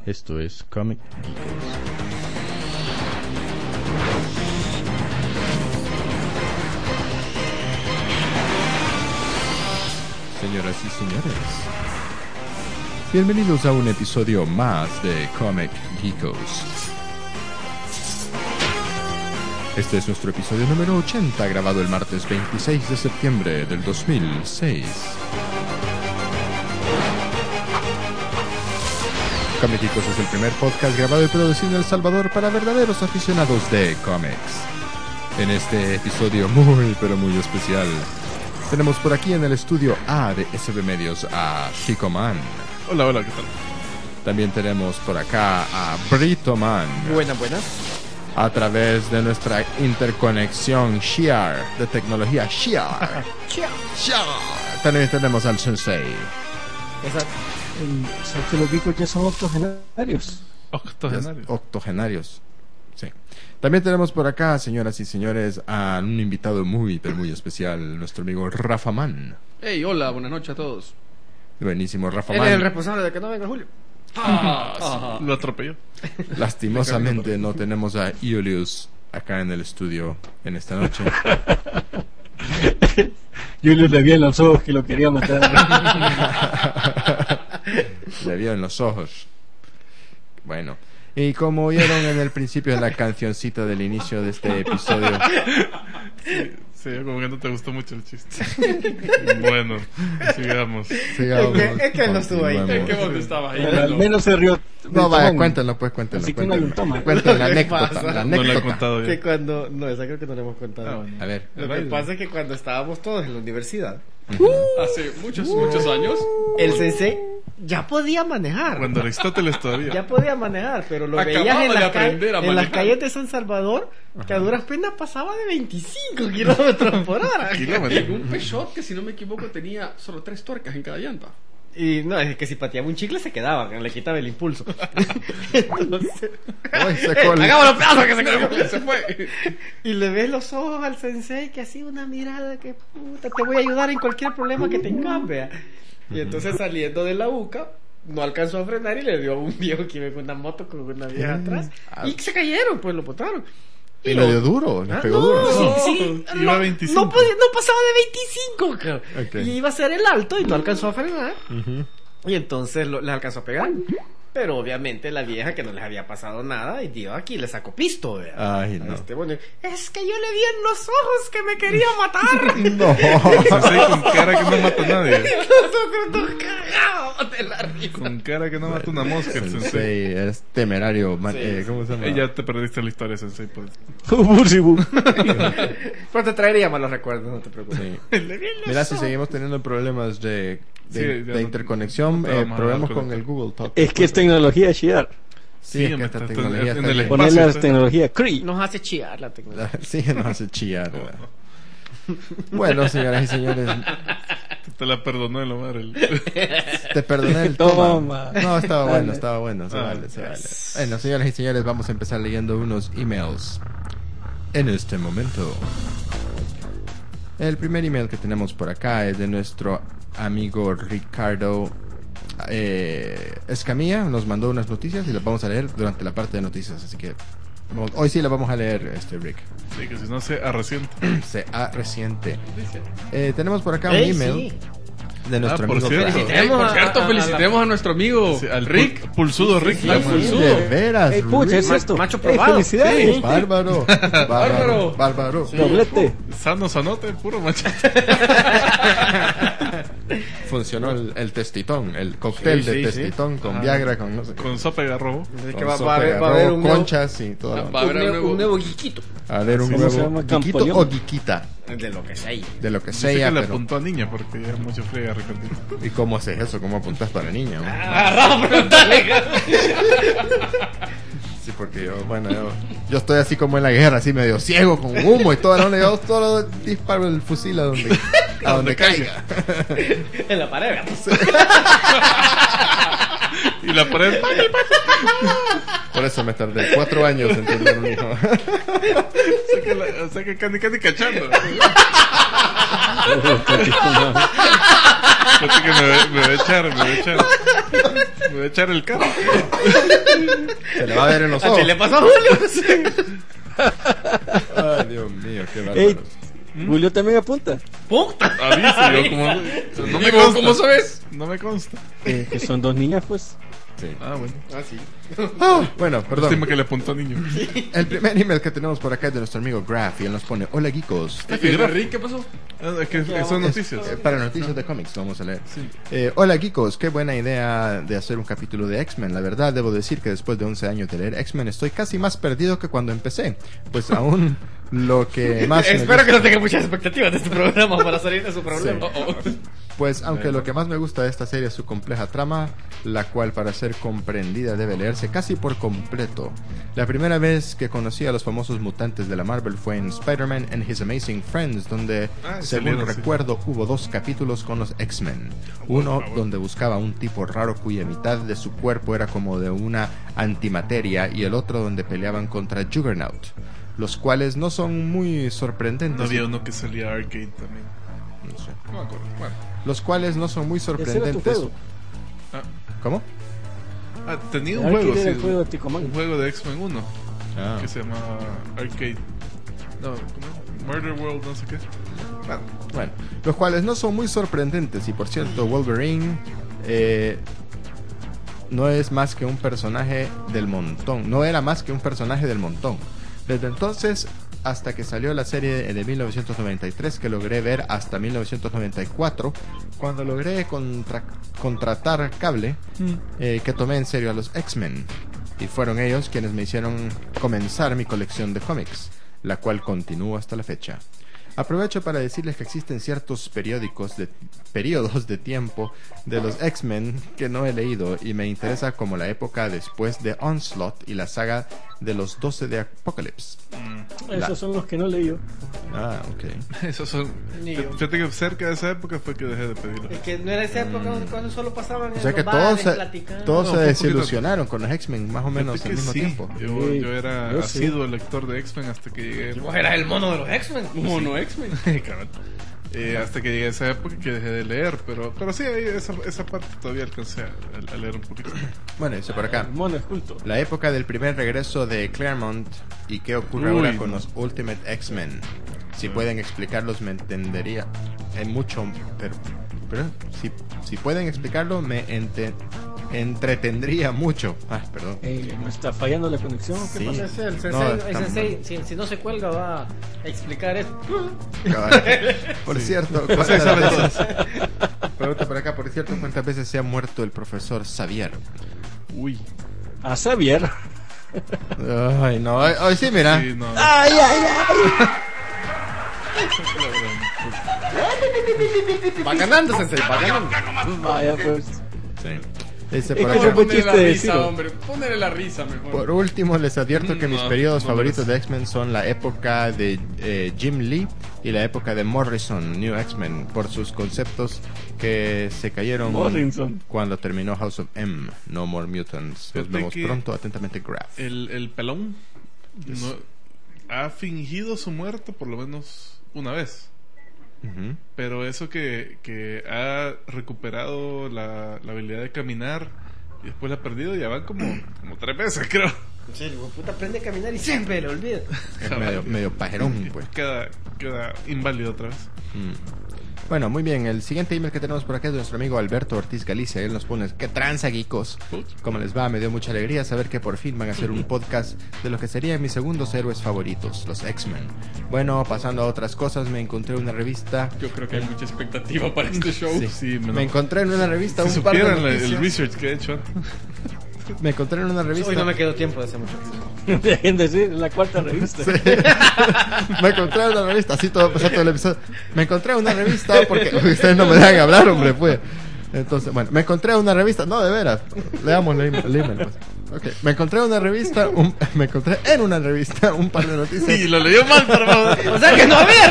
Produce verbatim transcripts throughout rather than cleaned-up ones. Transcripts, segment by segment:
Esto es Comic Geekos. Señoras y señores, bienvenidos a un episodio más de Comic Geekos. Este es nuestro episodio número ochenta, grabado el martes veintiséis de septiembre del dos mil seis. Comic Geekos es el primer podcast grabado y producido en El Salvador para verdaderos aficionados de cómics. En este episodio muy pero muy especial, tenemos por aquí en el estudio A de S B Medios a Chico Man. Hola, hola, ¿qué tal? También tenemos por acá a Brito Man. Buenas, buenas. A través de nuestra interconexión Shiar, de tecnología Shiar. Shiar. También tenemos al Sensei. Exacto. ¿Sabes que los geekos ya son octogenarios? Octogenarios. Octogenarios. Sí. También tenemos por acá, señoras y señores, a un invitado muy, pero muy especial, nuestro amigo Rafa Man. Hey, hola, buenas noches a todos. Buenísimo, Rafa Él Man. es el responsable de que no venga Julio. Ah, Lo atropelló. Lastimosamente no tenemos a Iulius acá en el estudio en esta noche. Julio le vi en los ojos que lo quería matar. Le vio en los ojos. Bueno, y como oyeron en el principio de la cancioncita del inicio de este episodio, Sí, sí, como que no te gustó mucho el chiste. Bueno, sigamos. sigamos, Es que- es que él no estuvo ahí. continuamos. ¿Qué vos estabas ahí? Pero al menos se rió. No, vaya, Tomón. cuéntenlo, pues, cuéntenlo. Así que no hay un Cuéntenlo, toma. cuéntenlo, la ¿Qué anécdota, pasa? la No le he anécdota. contado Que yo. cuando... No, esa creo que no le hemos contado. Ah, bueno. A ver, Lo que pasa es que cuando estábamos todos en la universidad, Hace muchos, muchos años. el sensei ya podía manejar. Cuando Aristóteles todavía. Ya podía manejar, pero lo Acababa veías en, de las, aprender ca- a en las manejar. calles de San Salvador, que a duras penas pasaba de veinticinco kilómetros por hora. En Kilómetros. un Peugeot que, si no me equivoco, tenía solo tres tuercas en cada llanta. Y no, es que si pateaba un chicle se quedaba, le quitaba el impulso. Entonces, Ay, se ¡Eh, coló. hagamos los pedazos que se quedó! Se fue. Y le ves los ojos al sensei que así una mirada que puta, te voy a ayudar en cualquier problema que tengas, vea. Y entonces saliendo de la UCA, no alcanzó a frenar y le dio a un viejo que iba con una moto con una vieja atrás. Y se cayeron, pues lo botaron. Y le dio duro, le Ah, pegó no, duro. sí, sí, No, iba no, a veinticinco. No, podía- no pasaba de veinticinco, cabrón. Ok. Y iba a ser el alto y no alcanzó a frenar. Ujú. Y entonces lo- les alcanzó a pegar. Pero obviamente la vieja que no les había pasado nada y dio aquí le sacó pisto, vea. Ay, no. Este, bueno, es que yo le vi en los ojos que me quería matar. No. Sensei con cara que no mata a nadie. Nosotros nos cagamos de la risa. Con cara que no mata una mosca el Sensei. Sensei es temerario. man- Sí, eh, ¿Cómo se llama? Eh, ya te perdiste la historia, Sensei. Pues. Bursibu. Pero te traería malos recuerdos, no te preocupes. Sí. Le vi en los Mira, si ojos. seguimos teniendo problemas de, de, Sí, ya de no- interconexión, no te eh, vamos a probemos hablar con con el Google Talk. Es que es tecnología Shiar. Sí, es que me esta está- tecnología en está el bien. espacio. Ponerle la está- tecnología Cree. Nos hace chillar la tecnología. Sí, nos hace chillar. ¿verdad? Bueno, señoras y señores, Te la perdonó el Omar. El... te perdoné el toma. Toma. No, estaba Dale. bueno, estaba bueno. Se Ah, vale, se vale. Bueno, señoras y señores, vamos a empezar leyendo unos emails en este momento. El primer email que tenemos por acá es de nuestro amigo Ricardo eh, Escamilla. Nos mandó unas noticias y las vamos a leer durante la parte de noticias. Así que vamos- hoy sí la vamos a leer, este Rick. Sí, que si no se arreciente. Se ha reciente. Eh, tenemos por acá un Ey, email sí. de nuestro Ah, por amigo. cierto. Flaco. Hey, Felicitemos por a- cierto, a- a felicitemos a nuestro amigo Sí, al Rick. pul- pulsudo Rick. sí, le sí, llaman. sí. De veras. Ey, pucha, es Ma- esto. macho Ey, probado. felicidades. Sí. Bárbaro. Bárbaro. Bárbaro. Bárbaro. Doblete. Sano, sanote, puro machete. Funcionó el, el testitón, el cóctel Sí, de sí, testitón con Ah. Viagra, con no sé qué. Con sopa y garrobo. Así Con que va, sopa va a de haber, va a haber arroz, un nuevo, conchas y todo. Va a haber un un nuevo, nuevo- un nuevo guiquito. A ver, un ¿Cómo se huevo. llama? Guiquito Campoleón. o guiquita. De lo que sea. De lo que Dice sea, que le pero. apuntó a niña porque ya es mucho friega, Ricardito. ¿Y cómo haces eso? ¿Cómo apuntas para niña? güey? Agarrado frontales. Sí, porque yo, bueno, yo, yo estoy así como en la guerra, así medio ciego, con humo y todo. ¿No? Yo solo disparo el fusil a donde, a donde caiga. En la pared, ¿verdad? Y la pared. Por eso me tardé cuatro años en tener un hijo. O sea que, la- o sea que Candy Candy cachando. Fíjate que me, va- me va a echar, me va a echar. Me va a echar el carro. Se le va a ver en los Así ojos. le pasó a Julio. Ay, Dios mío, qué bárbaro. Ey, Julio también apunta. ¡Puta! Avisa, yo como. No me Digo, consta. ¿cómo sabes? No me consta. Eh, que son dos niñas, pues. Sí. Ah, bueno. Ah, sí. Ah, bueno, perdón. Lástima que le apuntó a niño. El primer email que tenemos por acá es de nuestro amigo Graf y él nos pone: Hola geekos. ¿Y el de Rick qué pasó? Ah, es que son noticias. Eh, para noticias de cómics, lo vamos a leer. Eh, hola geekos, qué buena idea de hacer un capítulo de X-Men. La verdad, debo decir que después de once años de leer X-Men estoy casi más perdido que cuando empecé. Pues aún lo que más... me Espero que gusta- no tengan muchas expectativas de este programa para salir de su problema. Sí. Oh, oh. Pues aunque lo que más me gusta de esta serie es su compleja trama, la cual para ser comprendida debe leerse casi por completo. La primera vez que conocí a los famosos mutantes de la Marvel fue en Spider-Man and His Amazing Friends, donde, Ah, según salieron, sí. recuerdo, hubo dos capítulos con los X-Men. Uno donde buscaba a un tipo raro cuya mitad de su cuerpo era como de una antimateria y el otro donde peleaban contra Juggernaut, los cuales no son muy sorprendentes. No había uno que salía Arcade también. No sé. No me acuerdo. Bueno. Los cuales no son muy Ese era tu sorprendentes. juego. Ah, ¿Cómo? ah, tenía un Arcade juego, era sí. el juego de Ticomán. Un juego de X-Men uno Ah. que se llamaba Arcade. No, ¿cómo? Murder World, no sé qué. Ah, Bueno, los cuales no son muy sorprendentes y por cierto Wolverine eh, no es más que un personaje del montón, no era más que un personaje del montón. Desde entonces hasta que salió la serie de mil novecientos noventa y tres que logré ver hasta mil novecientos noventa y cuatro, cuando logré contra- contratar cable, eh, que tomé en serio a los X-Men. Y fueron ellos quienes me hicieron comenzar mi colección de cómics, la cual continúa hasta la fecha. Aprovecho para decirles que existen ciertos periódicos de periodos de tiempo de los X-Men que no he leído y me interesa, como la época después de Onslaught y la saga de los doce de Apocalypse. Esos La- son los que no leí yo. Ah, ok. esos son. Ni yo. Fíjate que cerca de esa época fue que dejé de pedirlo. Es que no era esa época cuando solo pasaban O en sea los que bares todos se, platicando. todos No, se fue un poquito- desilusionaron con los X-Men más o menos Fíjate al que mismo sí. tiempo. Yo, Sí, yo era yo sí. asiduo lector de X-Men hasta que llegué. Vos eras el mono de los X-Men. Mono X-Men. Cabal. Eh, hasta que llegué a esa época que dejé de leer, pero pero sí, ahí esa, esa parte todavía alcancé a, a leer un poquito. Bueno, dice por acá. El mono es culto. La época del primer regreso de Claremont y qué ocurre Uy, ahora no. con los Ultimate X-Men. Si pueden explicarlos me entendería en mucho, pero, pero si, si pueden explicarlo me ente- entretendría mucho. Ah, perdón. Eh, ¿Me está fallando la conexión? ¿Qué Sí. pasa? Ese, el No, sensei, el está sensei, mal. si, si no se cuelga va a explicar esto. Cabal. Por cierto, O sea, ¿cuántas sabe veces- pregunta por acá, por cierto, ¿cuántas veces se ha muerto el profesor Xavier? Uy. A Xavier. Ay, no, ay, ay, sí, mira. Sí, no. ¡Ay, ay, ay! Va ganando, Sensei, va ganando. Vaya, pues. Sí. Dice Es por que acá. eso fue Ponele la chiste de risa, Ciro. hombre. Ponele la risa mejor. Por último, les advierto que mis No, periodos no favoritos merece. de X-Men son la época de eh, Jim Lee y la época de Morrison, New X-Men, por sus conceptos que se cayeron Morrison. cuando terminó House of M, No More Mutants. Nos Fíjate vemos que- pronto, atentamente Graph. El, el pelón no, ha fingido su muerte por lo menos una vez. Ujú. Pero eso que, que ha recuperado la, la habilidad de caminar y después la ha perdido, ya van como, como tres veces, creo. En serio, hijo de puta, aprende a caminar y siempre lo olvida. Es medio, medio pajerón, pues. Queda, queda inválido otra vez. Mm. Bueno, muy bien. El siguiente email que tenemos por acá es de nuestro amigo Alberto Ortiz Galicia. Él nos pone: ¿qué tranza, geekos? ¿Cómo les va? Me dio mucha alegría saber que por fin van a hacer un podcast de lo que serían mis segundos héroes favoritos, los X-Men. Bueno, pasando a otras cosas, me encontré una revista. Yo creo que hay mucha expectativa para este show. Sí. Sí, Me encontré en una revista Si un par de supieran la- el noticias. research que he hecho. Me encontré en una revista. Hoy no me quedó tiempo de hacer mucho. Dejen de decir, la cuarta revista. Sí. Me encontré en una revista, así todo pasó todo el episodio. Me encontré en una revista porque ustedes no me dejan hablar, hombre, pues. Entonces, bueno, me encontré en una revista, no, de veras. Leamos el email, el email, pues. Ok, me encontré una revista, un- me encontré en una revista un par de noticias Y lo leyó mal, por favor. O sea que no había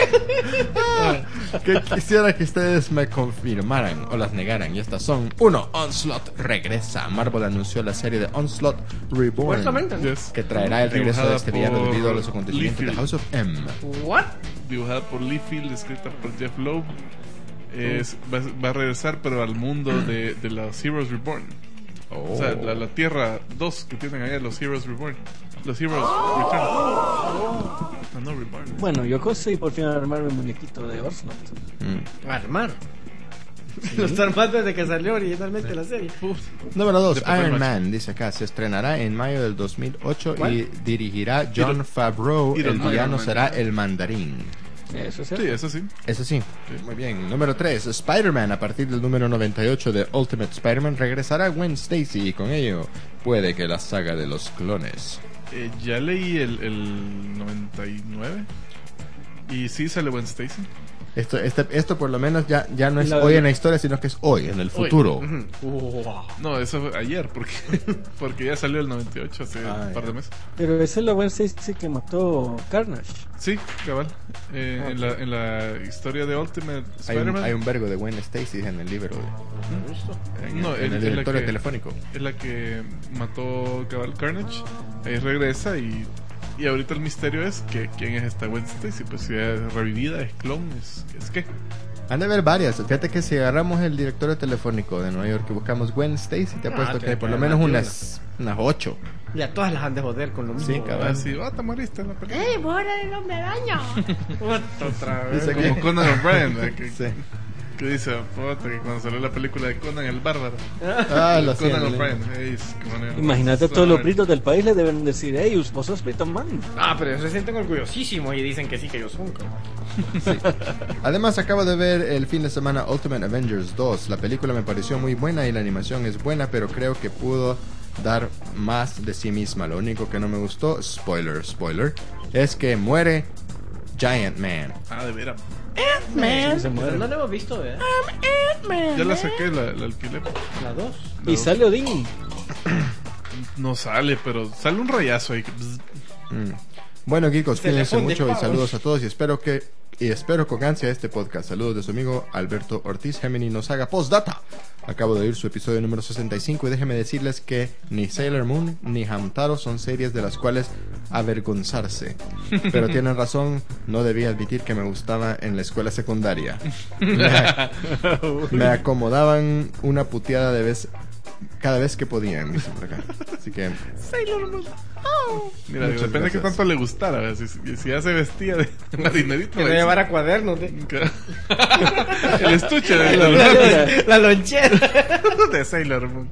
revista. que quisiera que ustedes me confirmaran o las negaran. Y estas son: uno, Onslaught regresa. Marvel anunció la serie de Onslaught Reborn, Supuestamente, ¿no? Yes. que traerá el regreso de Dibujada este villano por debido a los acontecimientos de Liefeld. House of M. What? Dibujada por Liefeld, escrita por Jeff Loeb. Es, va, va a regresar, pero al mundo de, de los Heroes Reborn. O sea, la, la Tierra dos que tienen allá, los Heroes Reborn. Los Heroes Return. No, no, Reborn. Bueno, yo conseguí por fin armar mi muñequito de Onslaught. Mm. Armar. Lo está armando desde que salió originalmente la serie. Número dos, De papel Iron maché. Man, dice acá, se estrenará en mayo del dos mil ocho ¿Cuál? y dirigirá John Iron- Favreau. Iron El Man. villano Iron Man. será el mandarín. Eso es Sí, cierto. eso sí. Eso sí, muy bien. Número tres, Spider-Man. A partir del número noventa y ocho de Ultimate Spider-Man regresará Gwen Stacy y con ello puede que la saga de los clones. Eh, ya leí el, el noventa y nueve. Y sí sale Gwen Stacy. Esto, este, esto por lo menos ya, ya no es La- hoy en la historia, sino que es hoy, en el futuro. Ujú. Wow. No, eso fue ayer, porque, porque ya salió el noventa y ocho hace Ah, un par ya. de meses. Pero esa es la Gwen Stacy que mató Carnage. Sí, cabal. Eh, Ah, en, la, en la historia de Ultimate Hay un, Spider-Man. hay un vergo de Gwen Stacy en el libro, en, No, en es- el es la directorio que- telefónico. Es la que mató cabal Carnage. Ahí regresa y, y ahorita el misterio es que quién es esta Gwen Stacy. Pues si es revivida, es clon, es, es qué. Han de haber varias. Fíjate que si agarramos el directorio telefónico de Nueva York y buscamos Gwen Stacy, te Ah, apuesto te que hay por lo queda menos más de unas, unas ocho. Y a todas las han de joder con lo mismo. Sí, cabal. Así, ah, te moriste en la película. ¡Eh, bora del hombre araña! Otra vez. Dice Como Conan O'Brien, ¿eh? que, Sí. que dice, puta, que cuando salió la película de Conan el Bárbaro. Ah, lo Conan siento. O'Brien. Ey, es Conan Imagínate, O'Brien. todos los britos del país le deben decir, hey, vos sos Brito Man. Ah, pero ellos se sienten orgullosísimos y dicen que sí, que ellos son. cabrón. Además, acabo de ver el fin de semana Ultimate Avengers dos. La película me pareció muy buena y la animación es buena, pero creo que pudo dar más de sí misma. Lo único que no me gustó, spoiler, spoiler, es que muere Giant Man. Ah, de veras. Sí, se Pero muere. no lo hemos visto, ¿verdad? Ya la saqué, la, la alquilé. La dos. Y sale Odín. No sale, pero sale un rayazo ahí. que bzz. Mm. Bueno, geekos, Se le cuídense funde mucho y pavo. saludos a todos y espero que y espero con ansia este podcast. Saludos de su amigo Alberto Ortiz. Gemini nos haga postdata. Acabo de oír su episodio número sesenta y cinco y déjenme decirles que ni Sailor Moon ni Hamtaro son series de las cuales avergonzarse. Pero tienen razón, no debía admitir que me gustaba en la escuela secundaria. Me, me acomodaban una puteada de vez cada vez que podían, dice por acá. Así que Mira, Muchas depende de qué gracias. tanto le gustara. ¿verdad? Si, si, si ya se vestía de marinerito. Que ahí me sí. llevara cuadernos. ¿de? El estuche de, La, de, la lonchera. de Sailor Moon.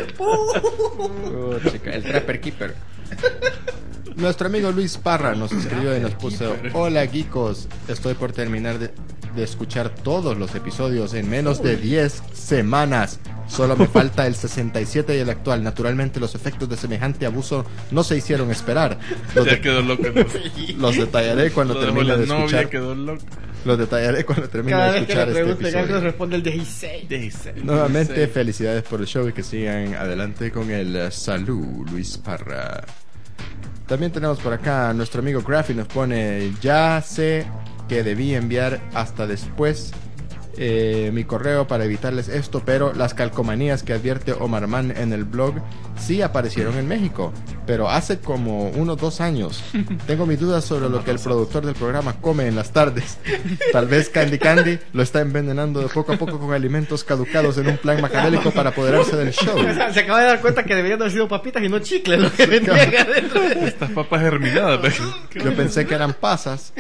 Oh, chica, el Trapper Keeper. Nuestro amigo Luis Parra nos escribió y nos puso: hola geekos, estoy por terminar de, de escuchar todos los episodios en menos de diez semanas. Solo me falta el sesenta y siete y el actual. Naturalmente los efectos de semejante abuso no se hicieron esperar. Los, Ya de- quedó loco. entonces. los detallaré cuando Lo de termine la de novia escuchar. quedó loco. Los detallaré cuando termine Cada de vez que le escuchar este pregunten algo episodio. responde el dieciséis. Nuevamente, dieciséis. felicidades por el show y que sigan adelante con el eh, salud, Luis Parra. También tenemos por acá a nuestro amigo Graphy, nos pone: ya sé que debí enviar hasta después eh, mi correo para evitarles esto, pero las calcomanías que advierte Omar Man en el blog sí aparecieron en México, pero hace como unos dos años. Tengo mis dudas sobre lo que el productor del programa come en las tardes. Tal vez Candy Candy lo está envenenando de poco a poco con alimentos caducados en un plan macabélico para apoderarse del show. Se acaba de dar cuenta que deberían haber sido papitas y no chicles lo que vendían adentro. Estas papas germinadas. ¿verdad? Yo pensé que eran pasas.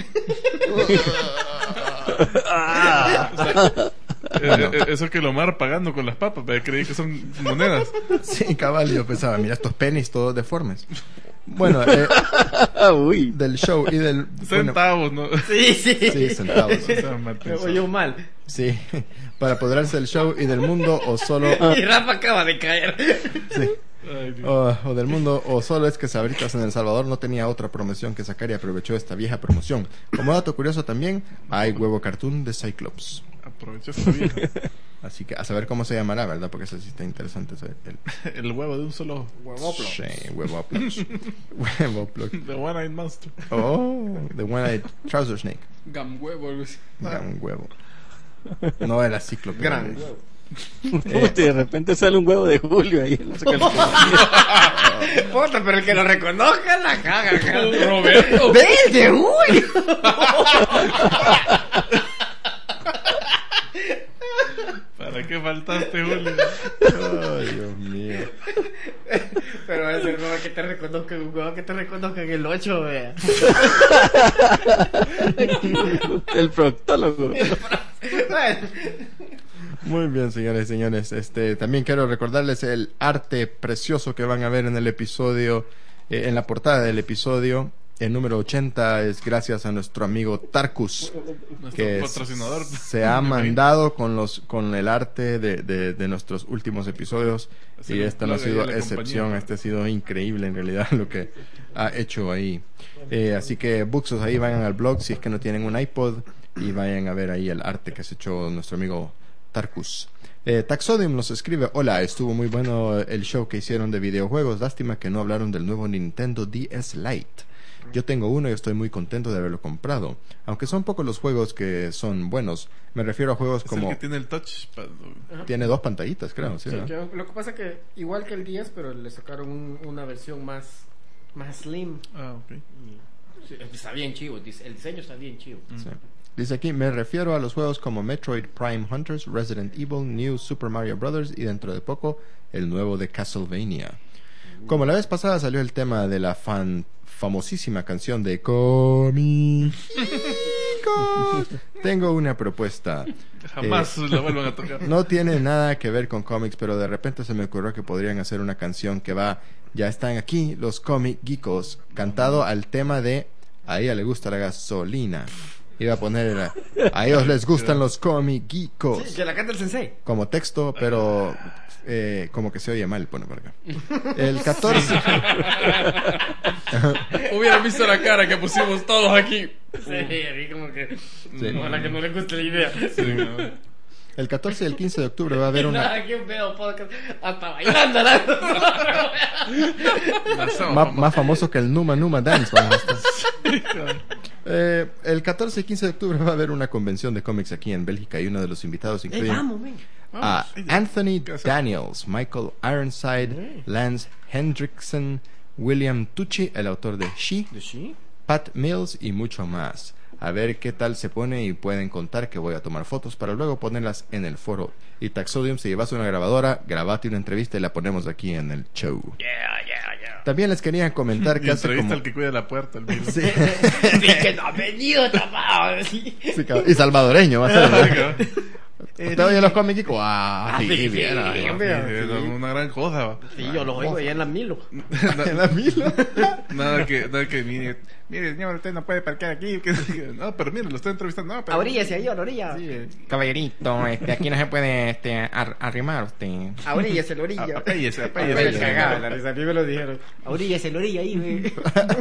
Eh, eh, Eso que lo Omar pagando con las papas. ¿verdad? Creí que son monedas. Sí, cabal, yo pensaba, mira estos pennies todos deformes. Bueno, eh, Uy. del show y del... bueno, Centavos, ¿no? Sí, sí. sí, centavos. O sea, Me Martín, oyó mal. Sí, para apoderarse del show y del mundo o solo... Y Rafa acaba de caer. Sí. Ay, Dios. O, o del mundo, o solo es que Sabritas en El Salvador no tenía otra promoción que sacar y aprovechó esta vieja promoción. Como dato curioso también, hay huevo cartoon de Cyclops. Aprovecha esta vieja. Así que a saber cómo se llamará, ¿verdad? Porque eso sí está interesante. Ese- El, El huevo de un solo. Huevoplo. Sí, huevoplos. Huevoplos. The One-Eyed Monster. Oh, the one-eyed trouser snake. Gam huevo, algo así. Gran huevo. No era cíclope. Gran huevo. Puta, y de repente sale un huevo de Julio ahí. No sé qué le- Puta, pero el que lo reconozca la caga. caga. Roberto. ¡Verde, uy! ¿Para qué faltaste, Julio? Ay, Dios mío. Pero es el huevo que te reconozca, un huevo que te reconozca en el ocho, vea. El proctólogo. Bueno, Muy bien, señores y señores. Este, también quiero recordarles el arte precioso que van a ver en el episodio, eh, en la portada del episodio. El número ochenta es gracias a nuestro amigo Tarkus, Nuestro que patrocinador. se ha mandado con los con el arte de, de, de nuestros últimos episodios. Sí, Y este no ha plug ahí sido a la excepción. compañía. Este ha sido increíble en realidad lo que ha hecho ahí. Eh, así que Buxos, ahí vayan al blog si es que no tienen un iPod y vayan a ver ahí el arte que se ha hecho nuestro amigo Tarkus. Eh, Taxodium nos escribe: hola, estuvo muy bueno el show que hicieron de videojuegos. Lástima que no hablaron del nuevo Nintendo D S Lite. Yo tengo uno y estoy muy contento de haberlo comprado. Aunque son pocos los juegos que son buenos. Me refiero a juegos Es como... el que tiene el touchpad. Tiene dos pantallitas, creo. ¿sí, sí, ¿no? que- lo que pasa que igual que el diez, pero le sacaron un- una versión más, más slim. Ah, ok. Y, sí, está bien chivo, dice- el diseño está bien chivo. Sí. Dice aquí, me refiero a los juegos como Metroid Prime Hunters, Resident Evil, New Super Mario Bros. Y dentro de poco, el nuevo de Castlevania. Como la vez pasada salió el tema de la fan famosísima canción de Comiquicos, tengo una propuesta. Jamás Eh, la vuelvan a tocar. No tiene nada que ver con cómics, pero de repente se me ocurrió que podrían hacer una canción que va, ya están aquí los Comic Geekos, cantado al tema de a ella le gusta la gasolina. Iba a poner a, a ellos les gustan los Comic Geekos Sí, que la canta el sensei. como texto, pero eh, como que se oye mal, pone por acá. El catorce. Hubieran visto la cara que pusimos todos aquí. Sí, así como que. Sí. Ojalá que no le guste la idea. Sí, ¿no? El catorce y el quince de octubre va a haber una Nada, que veo podcast hasta bailando. ¿no? Lanzamos, Ma- vamos. más famoso que el Numa Numa Dance. vamos a estar. Eh, el catorce y quince de octubre va a haber una convención de cómics aquí en Bélgica y uno de los invitados Eh, incluye vamos, ven. a Vamos. Anthony ¿Qué hacer? Daniels, Michael Ironside, Lance Hendrickson, William Tucci, el autor de She, ¿De sí? Pat Mills y mucho más. A ver qué tal se pone y pueden contar que voy a tomar fotos para luego ponerlas en el foro. Y Taxodium, si llevas una grabadora, grabate una entrevista y la ponemos aquí en el show. Yeah, yeah, yeah. También les quería comentar Y que hace entrevista como... al que cuida la puerta. El mismo. Sí. Sí, que no ha venido tapado. Sí. Sí, cabrón. Y salvadoreño va a ser, ¿no? Sí, cabrón. ¿Usted oye los cómics? Ah, Ah, sí, sí, bien. sí, ah, hombre. Sí, es una gran cosa. va. Sí, yo lo oigo allá en la Milo. En la mila. Nada que, nada que mire, mire, señor, usted no puede parquear aquí. que- que- No, pero mire, lo estoy entrevistando. No, pero... A orillas y ahí, a la orilla. Sí, eh, Caballerito, este, aquí no se puede este, ar- arrimar usted. A orillas, en la orilla. a- apéllese, Me apéllese. cagaba la risa, a mí me lo dijeron. A orillas, en la orilla ahí, güey.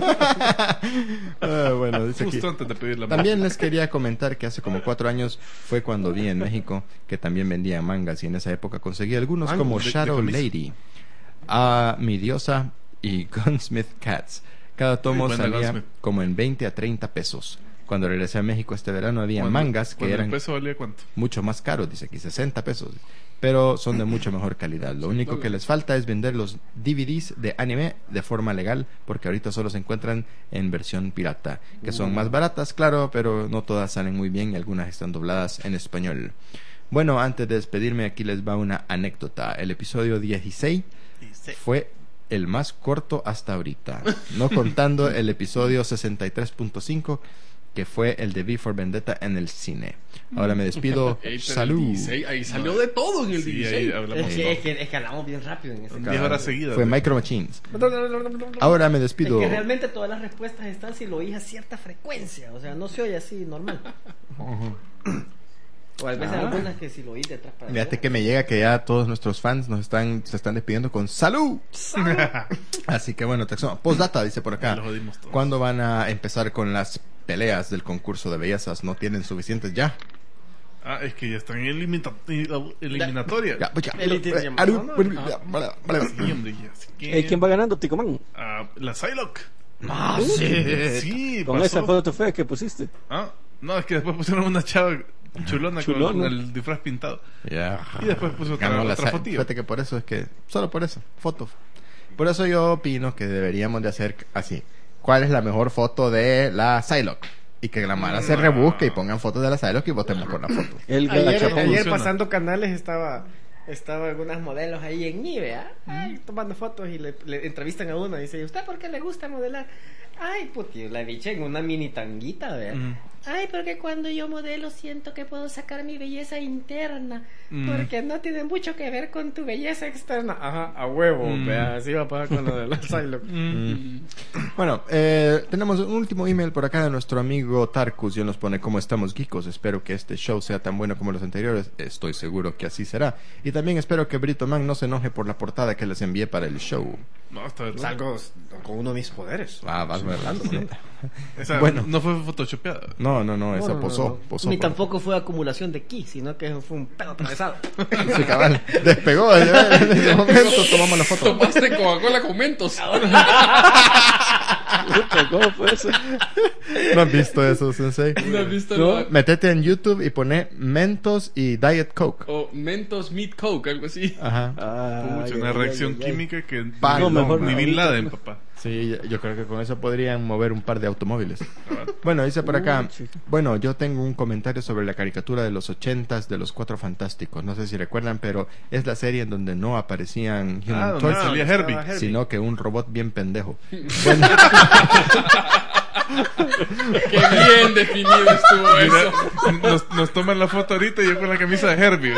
Ah, bueno, dice aquí. Justo antes de pedir la mano. También les quería comentar que hace como cuatro años fue cuando vi en México que también vendía mangas y en esa época conseguí algunos Mangas como de- de Shadow camisa. Lady, a Mi Diosa y Gunsmith Cats. Cada tomo Muy buena salía Gunsmith. como en veinte a treinta pesos. Cuando regresé a México este verano había Cuando- mangas que cuando eran el peso valía cuánto. mucho más caros, dice aquí, sesenta pesos. Pero son de mucho mejor calidad. Lo único que les falta es vender los D V Ds de anime de forma legal, porque ahorita solo se encuentran en versión pirata, que son más baratas, claro, pero no todas salen muy bien y algunas están dobladas en español. Bueno, antes de despedirme, aquí les va una anécdota. El episodio dieciséis fue el más corto hasta ahorita, no contando el episodio sesenta y tres punto cinco, que fue el de V for Vendetta en el cine. Ahora me despido. Ey, pero el Salud. dieciséis, ahí salió de todo en el Sí, ahí dieciséis. hablamos. Es que, ¿no? es, que, es que hablamos bien rápido en ese diez horas seguidas. Fue ¿no? Micro Machines. Ahora me despido. Es que realmente todas las respuestas están si lo oís a cierta frecuencia. O sea, no se oye así normal. O a veces Ah. algunas que si lo oís detrás para Fíjate adelante. que me llega que ya todos nuestros fans nos están se están despidiendo con salud. Así que bueno, Texón. Postdata dice por acá. Lo jodimos todos. ¿Cuándo van a empezar con las peleas del concurso de bellezas? ¿No tienen suficientes ya? Ah, es que ya están en elimita- eliminatoria. Ya, pues ya. El Inter- Aru- no, no, bueno, no. ya, vale, vale. Sí, hombre, ya, así que- Eh, ¿Quién va ganando, Ticoman? Ah, la Psylocke. Ah, sí. Sí, Con pasó. esa foto fea que pusiste. Ah, no, es que después pusieron una chava chulona, con- Chulona. Con, el disfraz pintado. Ya. Y después puso otra, Ganó la otra Psy- fotillo. Fíjate que por eso es que, solo por eso, foto. Por eso yo opino que deberíamos de hacer así. ¿Cuál es la mejor foto de la Psylocke? Y que la Mara se No. rebusque y pongan fotos de la Psylocke y votemos por la foto. El Ayer, gachapón. ayer funciona. pasando canales estaba estaba algunas modelos ahí en Nive, ¿ah? Ay, tomando fotos y le, le entrevistan a una y dice, ¿usted por qué le gusta modelar? Ay, puti, la bicha en una mini tanguita, ¿verdad? Mm. Ay, porque cuando yo modelo siento que puedo sacar mi belleza interna, Mm. porque no tiene mucho que ver con tu belleza externa. Ajá, a huevo, Mm. ¿verdad? Así va a pasar con lo de la Psylocke. Mm. Bueno, eh, tenemos un último email por acá de nuestro amigo Tarkus y él nos pone ¿cómo estamos, geekos? Espero que este show sea tan bueno como los anteriores. Estoy seguro que así será. Y también espero que Brito Man no se enoje por la portada que les envié para el show. No, está verdad. Salgo con uno de mis poderes. Ah, vas hablando, ¿no? Esa Bueno. no fue photoshopeada. No, no, no, eso No, no, posó, no, no. posó. Ni por- tampoco fue acumulación de ki, sino que fue un pedo atravesado. Sí, cabal. Despegó. ¿eh? En ese momento tomamos la foto. Tomaste Coca-Cola con Mentos. Puta, ¿cómo fue eso? ¿No han visto eso, Sensei? ¿No has visto No. la- Metete en YouTube y pone Mentos y Diet Coke. O Mentos Meat Coke, algo así. Ajá. Ah, Pucha, ay, una ay, reacción ay, ay. química que Pa- ni, no, mejor ni no, Bin ahorita Laden, no. papá. Sí, yo- yo creo que con eso podrían mover un par de automóviles. Bueno, dice por acá, Uy, chico. bueno, yo tengo un comentario sobre la caricatura de los ochentas de los Cuatro Fantásticos. No sé si recuerdan, pero es la serie en donde no aparecían Human Ah, donde Torch, salía estaba Herbie. Herbie. sino que un robot bien pendejo. Bueno, Qué bien definido estuvo Mira, eso. nos, nos toman la foto ahorita y yo con la camisa de Herbie.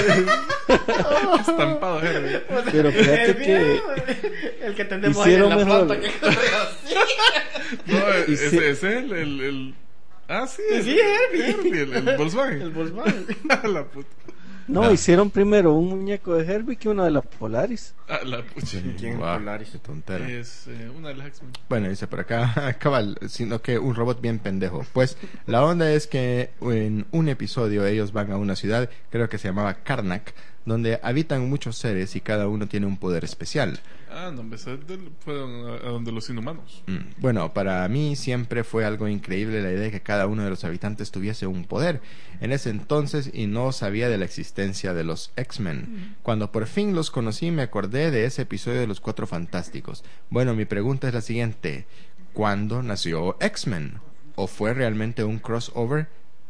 Estampado Herbie. Pero fíjate El que video, el que tenemos ahí en hicieron la mejor. planta que corre así. No, Y ese, sí. ese es el, el, el- Ah, sí. Sí, Herbie. Herbie, el, el Volkswagen. El Volkswagen. la puta. no, Ah. hicieron primero un muñeco de Herbie que uno de la Polaris. Ah, la pucha. ¿Quién? guau, Polaris. qué tontera. Es eh, una de las X-Men. Bueno, dice por acá, cabal, sino que un robot bien pendejo. Pues la onda es que en un episodio ellos van a una ciudad, creo que se llamaba Karnak, donde habitan muchos seres y cada uno tiene un poder especial. Ah, no, hombre, ese del- fueron a, a donde los inhumanos. Mm, Bueno, para mí siempre fue algo increíble la idea de que cada uno de los habitantes tuviese un poder en ese entonces y no sabía de la existencia de los X-Men. Cuando por fin los conocí me acordé de ese episodio de los Cuatro Fantásticos. Bueno, mi pregunta es la siguiente. ¿Cuándo nació X-Men? ¿O fue realmente un crossover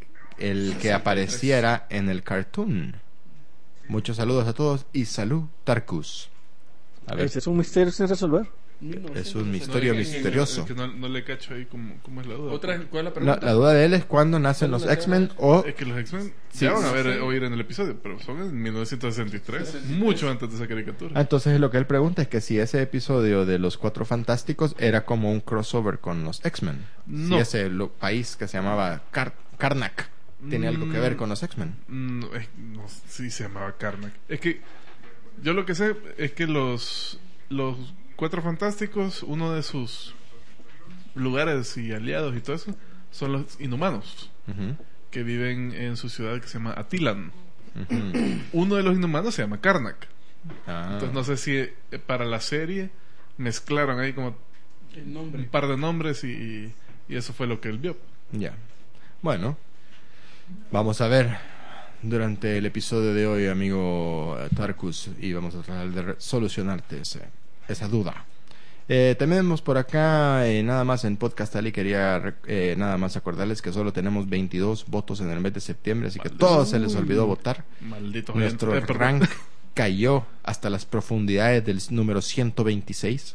el que apareciera en el cartoon? Muchos saludos a todos y salud, Tarkus. A ver, Ese es un misterio sin resolver. es un misterio No, es que- misterioso. es que no, no le cacho ahí cómo, cómo es la duda. Otra, ¿cuál es la La, pregunta? la duda de él es cuándo nacen los ¿Cuándo nacieron? X-Men o... Es que los X-Men Sí, ya van a sí, ver, sí. oír en el episodio, pero son en mil novecientos sesenta y tres, mucho antes de esa caricatura. Ah, entonces lo que él pregunta es que si ese episodio de los Cuatro Fantásticos era como un crossover con los X-Men. No. Si ese lo- país que se llamaba Kar- Karnak tiene algo que ver con los X-Men. No, es- no, sí se llamaba Karnak. Es que yo lo que sé es que los los Cuatro Fantásticos, uno de sus lugares y aliados y todo eso, son los inhumanos, Ujú, que viven en su ciudad que se llama Atilan. ujú. Uno de los inhumanos se llama Karnak. Ah, Entonces no sé si eh, para la serie mezclaron ahí como El un nombre. par de nombres y, y eso fue lo que él vio. ya. Bueno, vamos a ver durante el episodio de hoy, amigo eh, Tarkus, y vamos a tratar de re- solucionarte ese, esa duda. Eh, tenemos por acá, eh, nada más en Podcast Ali, quería re- eh, nada más acordarles que solo tenemos veintidós votos en el mes de septiembre, así que a todos se les olvidó votar. Maldito Nuestro oyente. Eh, perdón. rank cayó hasta las profundidades del número ciento veintiséis.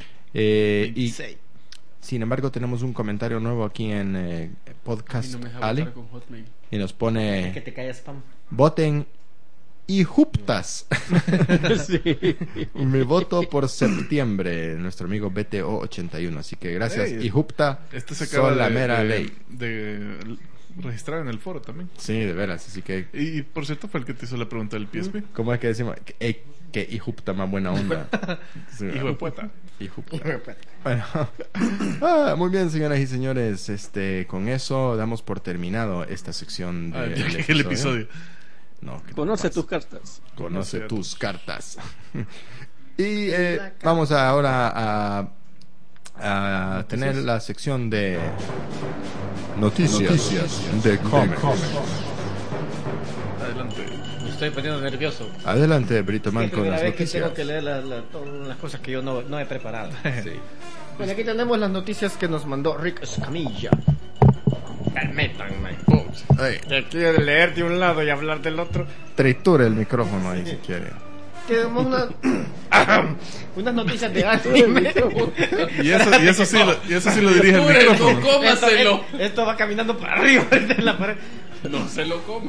Eh, y sin embargo tenemos un comentario nuevo aquí en eh, Y Podcast no me deja Ali votar con Hotmail. y nos Que pone te callas spam. voten y juptas. Sí. Mi voto por septiembre, nuestro amigo B T O ochenta y uno, así que gracias. Ey, y jupta Este se acaba son la de, mera de- ley. de registrar en el foro también. Sí, de veras, así que Y, y, por cierto fue el que te hizo la pregunta del P S P. ¿cómo es que decimos? Eh, Qué hijupta más buena onda. Sí, Hijo de puta. hijupta. Bueno, ah, muy bien, señoras y señores. Este, con eso damos por terminado esta sección Ah, del ya que el episodio. No, ¿qué Conoce pasa? tus cartas. Conoce Conoce tus cartas. Y eh, vamos ahora a, a tener la sección de noticias, noticias de cómics. Adelante. Me estoy poniendo nervioso. Adelante, Brito Es Man, la con primera las vez que noticias. tengo que leer la- la- todas las cosas que yo no, no he preparado. Sí. Bueno, aquí tenemos las noticias que nos mandó Rick Escamilla. Permítanme. Ay, Que quiere leer de un lado y hablar del otro. triture el micrófono ahí si quiere. Tenemos una, unas noticias de anime. Y eso, y eso, sí, lo, y eso sí lo dirige el Triture, micrófono. no cómaselo. Esto, esto va caminando para arriba de la pared. No se lo coma.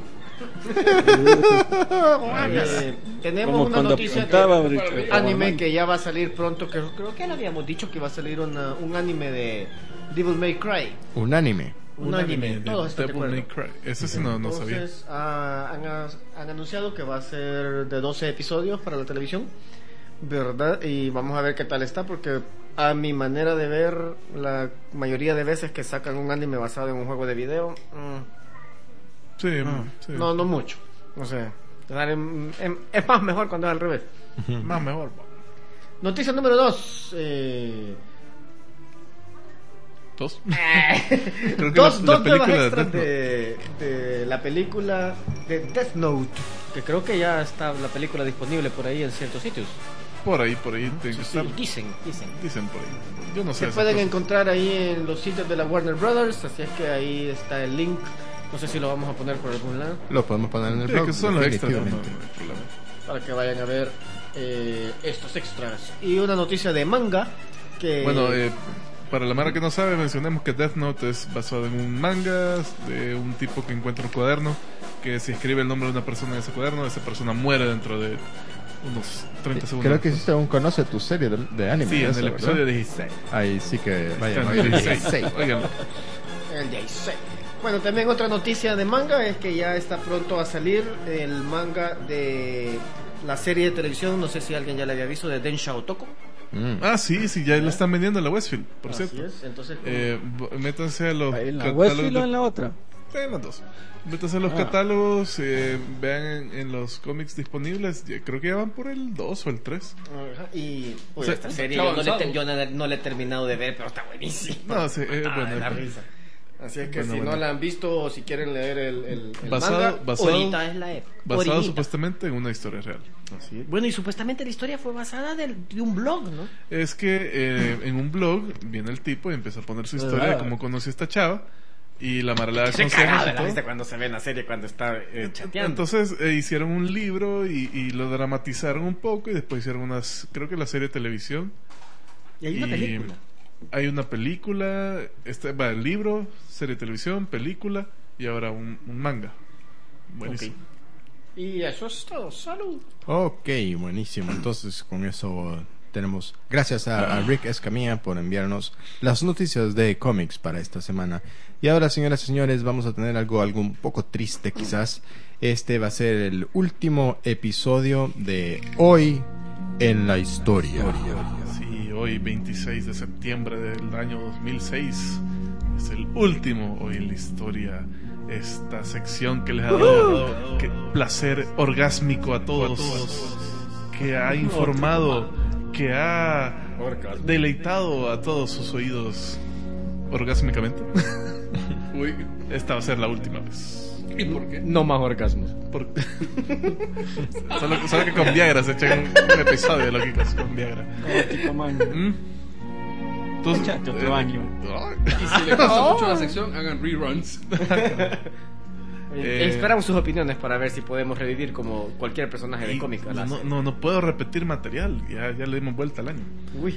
Eh, tenemos Como una cuando noticia preguntaba, de Brito, anime que ya va a salir pronto. Que creo que le habíamos dicho que va a salir una- un anime de Devil May Cry. Un anime. Un, anime, de todos están de Devil acuerdo. May Cry. Ese sí no, no sabía. Entonces, ah, han, han anunciado que va a ser de doce episodios para la televisión, ¿verdad? Y vamos a ver qué tal está, porque a mi manera de ver, la mayoría de veces que sacan un anime basado en un juego de video, mm, Sí, sí. no, no mucho. No sé. Es más mejor cuando es al revés. Más mejor. Noticia número dos. Eh, ¿Dos? Creo que dos la, dos la nuevas película de extras Death Note. de, de la película de Death Note, que creo que ya está la película disponible por ahí en ciertos sitios. Por ahí, por ahí. tiene que Sí, estar. dicen, dicen. Dicen por ahí. Yo no sé. Se esas pueden cosas. encontrar ahí en los sitios de la Warner Brothers, así es que ahí está el link. No sé si lo vamos a poner por algún lado Lo podemos poner en el Sí, blog. que son los extras. No, no, definitivamente. no hay problema. para que vayan a ver eh, estos extras. Y una noticia de manga que Bueno, eh, para la mara que no sabe, mencionemos que Death Note es basado en un manga de un tipo que encuentra un cuaderno, que si escribe el nombre de una persona en ese cuaderno, esa persona muere dentro de unos treinta segundos. Creo que hiciste un conoce tu serie de, de anime. Sí, en eso, el ¿verdad? episodio dieciséis. Ahí sí que vayan Está a en el ver el dieciséis. dieciséis. Óiganlo. el dieciséis. Bueno, también otra noticia de manga es que ya está pronto a salir el manga de la serie de televisión, no sé si alguien ya la había visto, de Densha Otoko. Mm. Ah, sí, sí, ya lo están vendiendo en la Westfield, por Así cierto. es, entonces Eh, b- métanse a los ¿En la catálogos Westfield o de- en la otra? Sí, en las dos. Métanse a los Ah. catálogos, eh, vean en, en los cómics disponibles. ya- Creo que ya van por el dos o el tres. ajá, y uy, O sea, esta serie está yo no, le, avanzado. te- yo no, no la he terminado de ver, pero está buenísima. No, sí, eh, Ah, bueno, de la eh, risa. Así es que bueno, si bueno. no la han visto o si quieren leer el, el, el Basado- manga, basado- ahorita es la época. basado Ahorita. supuestamente en una historia real. Así es. Bueno, y supuestamente la historia fue basada del- de un blog, ¿no? Es que eh, en un blog viene el tipo y empieza a poner su historia de cómo conoció a esta chava y la Mara le da Se consejos cagaba y de la todo. vista cuando se ve en la serie, cuando está eh, chateando. Entonces eh, hicieron un libro y, y lo dramatizaron un poco y después hicieron unas, creo que la serie de televisión. y hay una y película. Hay una película, este, va el libro, serie de televisión, película y ahora un, un manga. Buenísimo. Y eso es todo. Salud. Ok, buenísimo. Entonces, con eso tenemos. Gracias a, a Rick Escamilla por enviarnos las noticias de cómics para esta semana. Y ahora, señoras y señores, vamos a tener algo, algo un poco triste, quizás. Este va a ser el último episodio de Hoy en la Historia. Sí, hoy veintiséis de septiembre del año dos mil seis es el último hoy en la historia. Esta sección que les ha dado que placer orgásmico a todos, que ha informado, que ha deleitado a todos sus oídos orgásmicamente. Uy, Esta va a ser la última vez. ¿y por qué? No más orgasmos. Por- solo, solo que con Viagra se echan un, un episodio de Lógicos con Viagra. ¿Mm? Tú- Échate otro año. Ay. Y si les gusta mucho la sección, hagan reruns. Eh, Esperamos sus opiniones para ver si podemos revivir como cualquier personaje de Y cómic. a la no, serie. no, no puedo repetir material, ya, ya le dimos vuelta al año. Uy.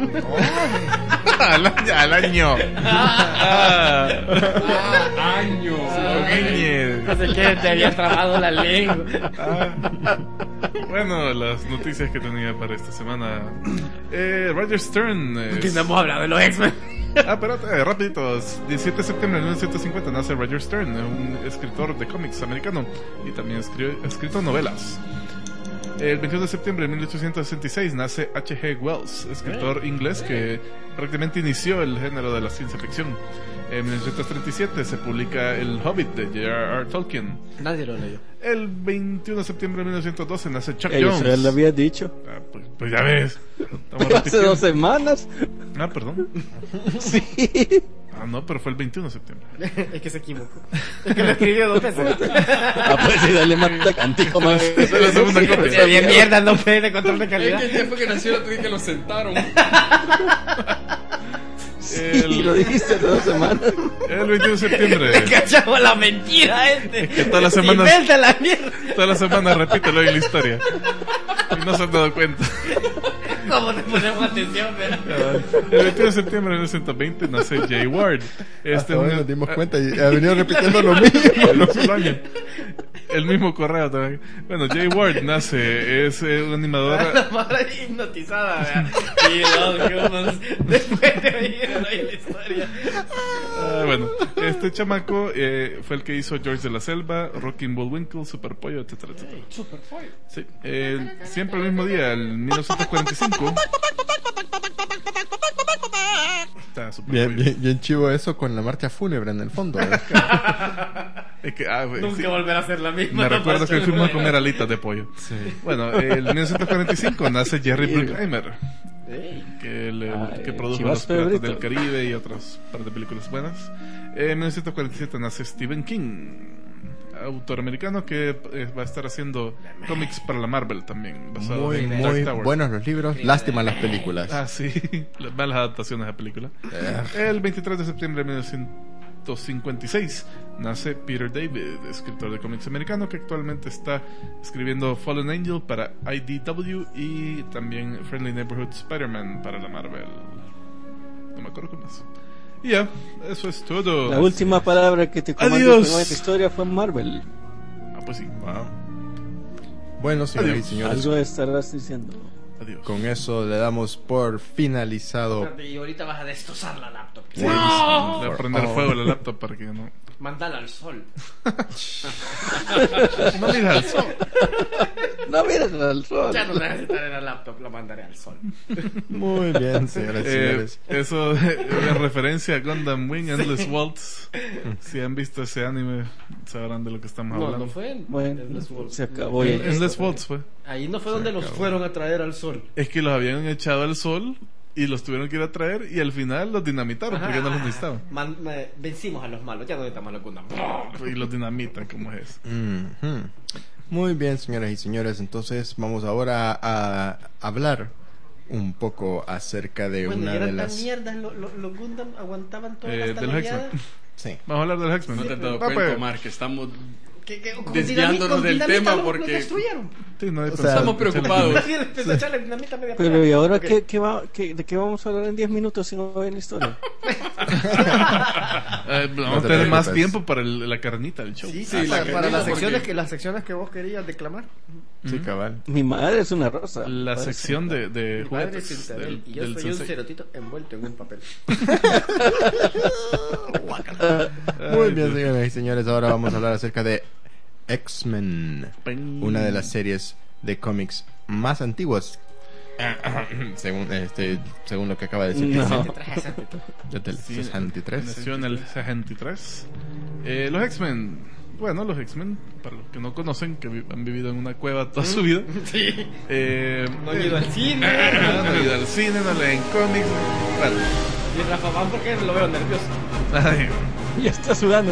al año. Al año. Ah, Años. Guiñe. No sé qué, te había trabado la lengua. Ah. Bueno, las noticias que tenía para esta semana. Eh, Roger Stern. es- Que no hemos hablado de los X-Men. Ah, espérate, eh, rapidito. diecisiete de septiembre de mil novecientos cincuenta nace Roger Stern, un escritor de cómics americano y también escribió, ha escrito novelas. El veintiuno de septiembre de mil ochocientos sesenta y seis nace H G Wells, escritor inglés que prácticamente inició el género de la ciencia ficción. En mil novecientos treinta y siete se publica El Hobbit de J R R Tolkien. Nadie lo leyó. El veintiuno de septiembre de mil novecientos doce nace Chuck Ellos Jones. ya lo había dicho. Ah, pues, pues ya ves. Estamos Hace repitiendo. dos semanas. Ah, perdón. Sí. Ah, no, pero fue el veintiuno de septiembre. Es que se equivocó. Es que lo escribió dos veces. Ah, pues sí, dale más cantico más. Esa es la segunda copia. Se bien mierda, no puede de control de Es calidad. que el día fue que nació el otro día que lo sentaron. Y lo dijiste hace dos semanas. El veintiuno de septiembre. Cachamos la mentira este. que todas las semanas- Inventa la mierda. Toda la semana repítelo en la historia. Y no se han dado cuenta. ¿Cómo te ponemos atención, pero? El veintiuno de septiembre de mil novecientos veinte nace Jay Ward. Este Hasta hoy es un- nos dimos cuenta y ha venido repitiendo lo mismo. el otro año. El mismo correo también. Bueno, Jay Ward nace, es eh, un animador. La madre hipnotizada, vea. Y los humans, después de oír la historia. Ah, bueno, este chamaco eh, fue el que hizo George de la Selva, Rockin' Bullwinkle, Super Pollo, etcétera, etcétera. Super pollo. Sí, eh, siempre el mismo día, el mil novecientos cuarenta y cinco. Está Super Bien, Pollo. bien, bien chivo eso con la marcha fúnebre en el fondo. ¿eh? Es que, ah, güey, Nunca sí. volver a hacer la misma. Me recuerdo que fuimos a comer a... alitas de pollo. Bueno, el mil novecientos cuarenta y cinco nace Jerry Bruckheimer, que, le, Ay, que produjo Chivas Los Piratas Febrito. del Caribe y otras par de películas buenas. En mil novecientos cuarenta y siete nace Stephen King, autor americano que eh, va a estar haciendo cómics para la Marvel también, basado Muy, en muy Dark Tower. buenos los libros. Lástima las películas. Ah, sí, las malas adaptaciones a película. Eh. El veintitrés de septiembre de mil novecientos cincuenta y seis nace Peter David, escritor de cómics americano que actualmente está escribiendo Fallen Angel para I D W y también Friendly Neighborhood Spider-Man para la Marvel. No me acuerdo qué más. Y ya, eso es todo. La última palabra que te comandó Adiós. en esta historia fue Marvel. Ah, pues sí. Bueno, señores y Adiós. señores, Algo estarás diciendo. Adiós. con eso le damos por finalizado. Y ahorita vas a destrozar la laptop. Le voy a prender Oh. fuego a la laptop para que no. Mándala al sol. No mira al sol. No mires al sol. Ya no la necesitaré en la laptop, la mandaré al sol. Muy bien, señoras y Eh, señores. eso en referencia a Gundam Wing Endless Waltz. Si han visto ese anime, sabrán de lo que estamos No, hablando. no fue en Bueno, Endless Waltz. se acabó Eh, ya. Endless Waltz fue. Ahí no fue donde los fueron a traer al sol. Es que los habían echado al sol y los tuvieron que ir a traer y al final los dinamitaron porque no los necesitaban. Man- me- vencimos a los malos, ya no necesitamos a los Gundam. Y los dinamitan, como es. Ujú. Muy bien, señoras y señores. Entonces vamos ahora a hablar un poco acerca de Bueno, y una de eran tan las... mierdas, lo- lo- los Gundam aguantaban todas Eh, las de los taloneadas. X-Men. Sí. Vamos a hablar de los X-Men. No te has dado Ah, cuenta, pues, Omar, que estamos Que, que, con Desviándonos dinamita- con del dinamita tema los- los porque- destruyeron. sí, no hay O sea, pensado estamos en echarle preocupados. dinamita. Así empezó a echarle dinamita media Pero pegada. ¿y ahora Ok. qué, qué va, qué- de qué vamos a hablar en diez minutos si no va en la historia? Eh, vamos No a te tener más preocupes. tiempo para el- la carnita del show. Sí, Sí, sí, la para, que para digo, las secciones porque- que las secciones que vos querías declamar. Sí, cabal. Mi madre es una rosa. La Parece. sección de, de Mi padre es juguetes Tintabel del, y yo del soy un sensei. cerotito envuelto en un papel. Muy bien, señoras y señores. Ahora vamos a hablar acerca de X-Men, una de las series de cómics más antiguas. según este según lo que acaba de decir. No. Desde el Sí, sesenta y tres. Nació en el sesenta y tres. Eh, los X-Men. Bueno, los X-Men, para los que no conocen, que vi- han vivido en una cueva toda su vida. Sí. Eh, No han ido al cine. no han ido al cine, no leen cómics. Bueno. Y Rafa Van porque lo veo nervioso. Ay, Ya está sudando.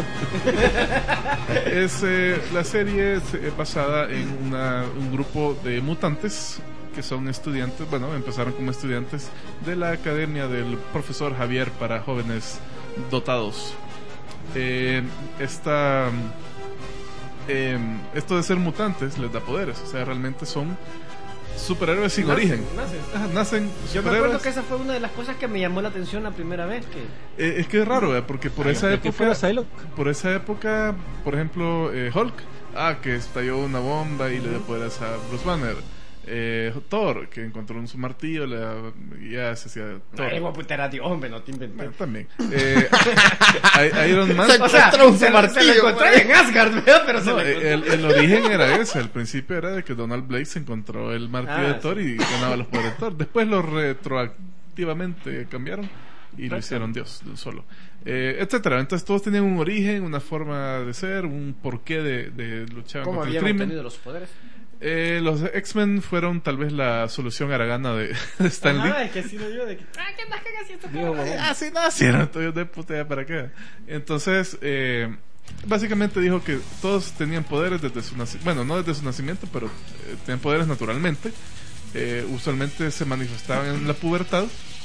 es eh, la serie es eh, basada en una, un grupo de mutantes que son estudiantes, bueno, empezaron como estudiantes de la academia del profesor Javier para jóvenes dotados. Eh, esta, eh, esto de ser mutantes les da poderes, o sea, realmente son superhéroes sin Nacen, origen. nacen. Ajá, nacen Yo me superhéroes. acuerdo que esa fue una de las cosas que me llamó la atención la primera vez que Eh, es que es raro, ¿eh? Porque por esa ¿De qué época, fuera Psylocke? por esa época, por ejemplo, eh, Hulk, ah, que estalló una bomba y le dio poderes a Bruce Banner. Eh, Thor, que encontró un su martillo, le, ya se hacía Thor. Ay, guapo, era tío, hombre, no te inventé. Bueno, también. Eh, Iron Man. O sea, encontró un se, martillo, se lo encontró güey. en Asgard, ¿verdad? Pero se No, lo encontró. el, el origen era ese. Al principio era de que Donald Blake se encontró el martillo Ah, de Thor y ganaba los poderes de Thor. Después lo retroactivamente cambiaron y lo hicieron Dios de un solo. Eh, etcétera. Entonces todos tenían un origen, una forma de ser, un porqué de, de luchar ¿Cómo contra el habían crimen. obtenido los poderes? Eh, los X-Men fueron tal vez la solución haragana de, de Stan Lee. Ah, es que así lo yo de que, ah, ¿qué andas cagando esto? Digo, bueno, Así nacieron, entonces de puta para qué. Entonces, eh, básicamente dijo que todos tenían poderes desde su nacimiento, bueno, no desde su nacimiento, pero eh, tenían poderes naturalmente. Eh, usualmente se manifestaban en la pubertad.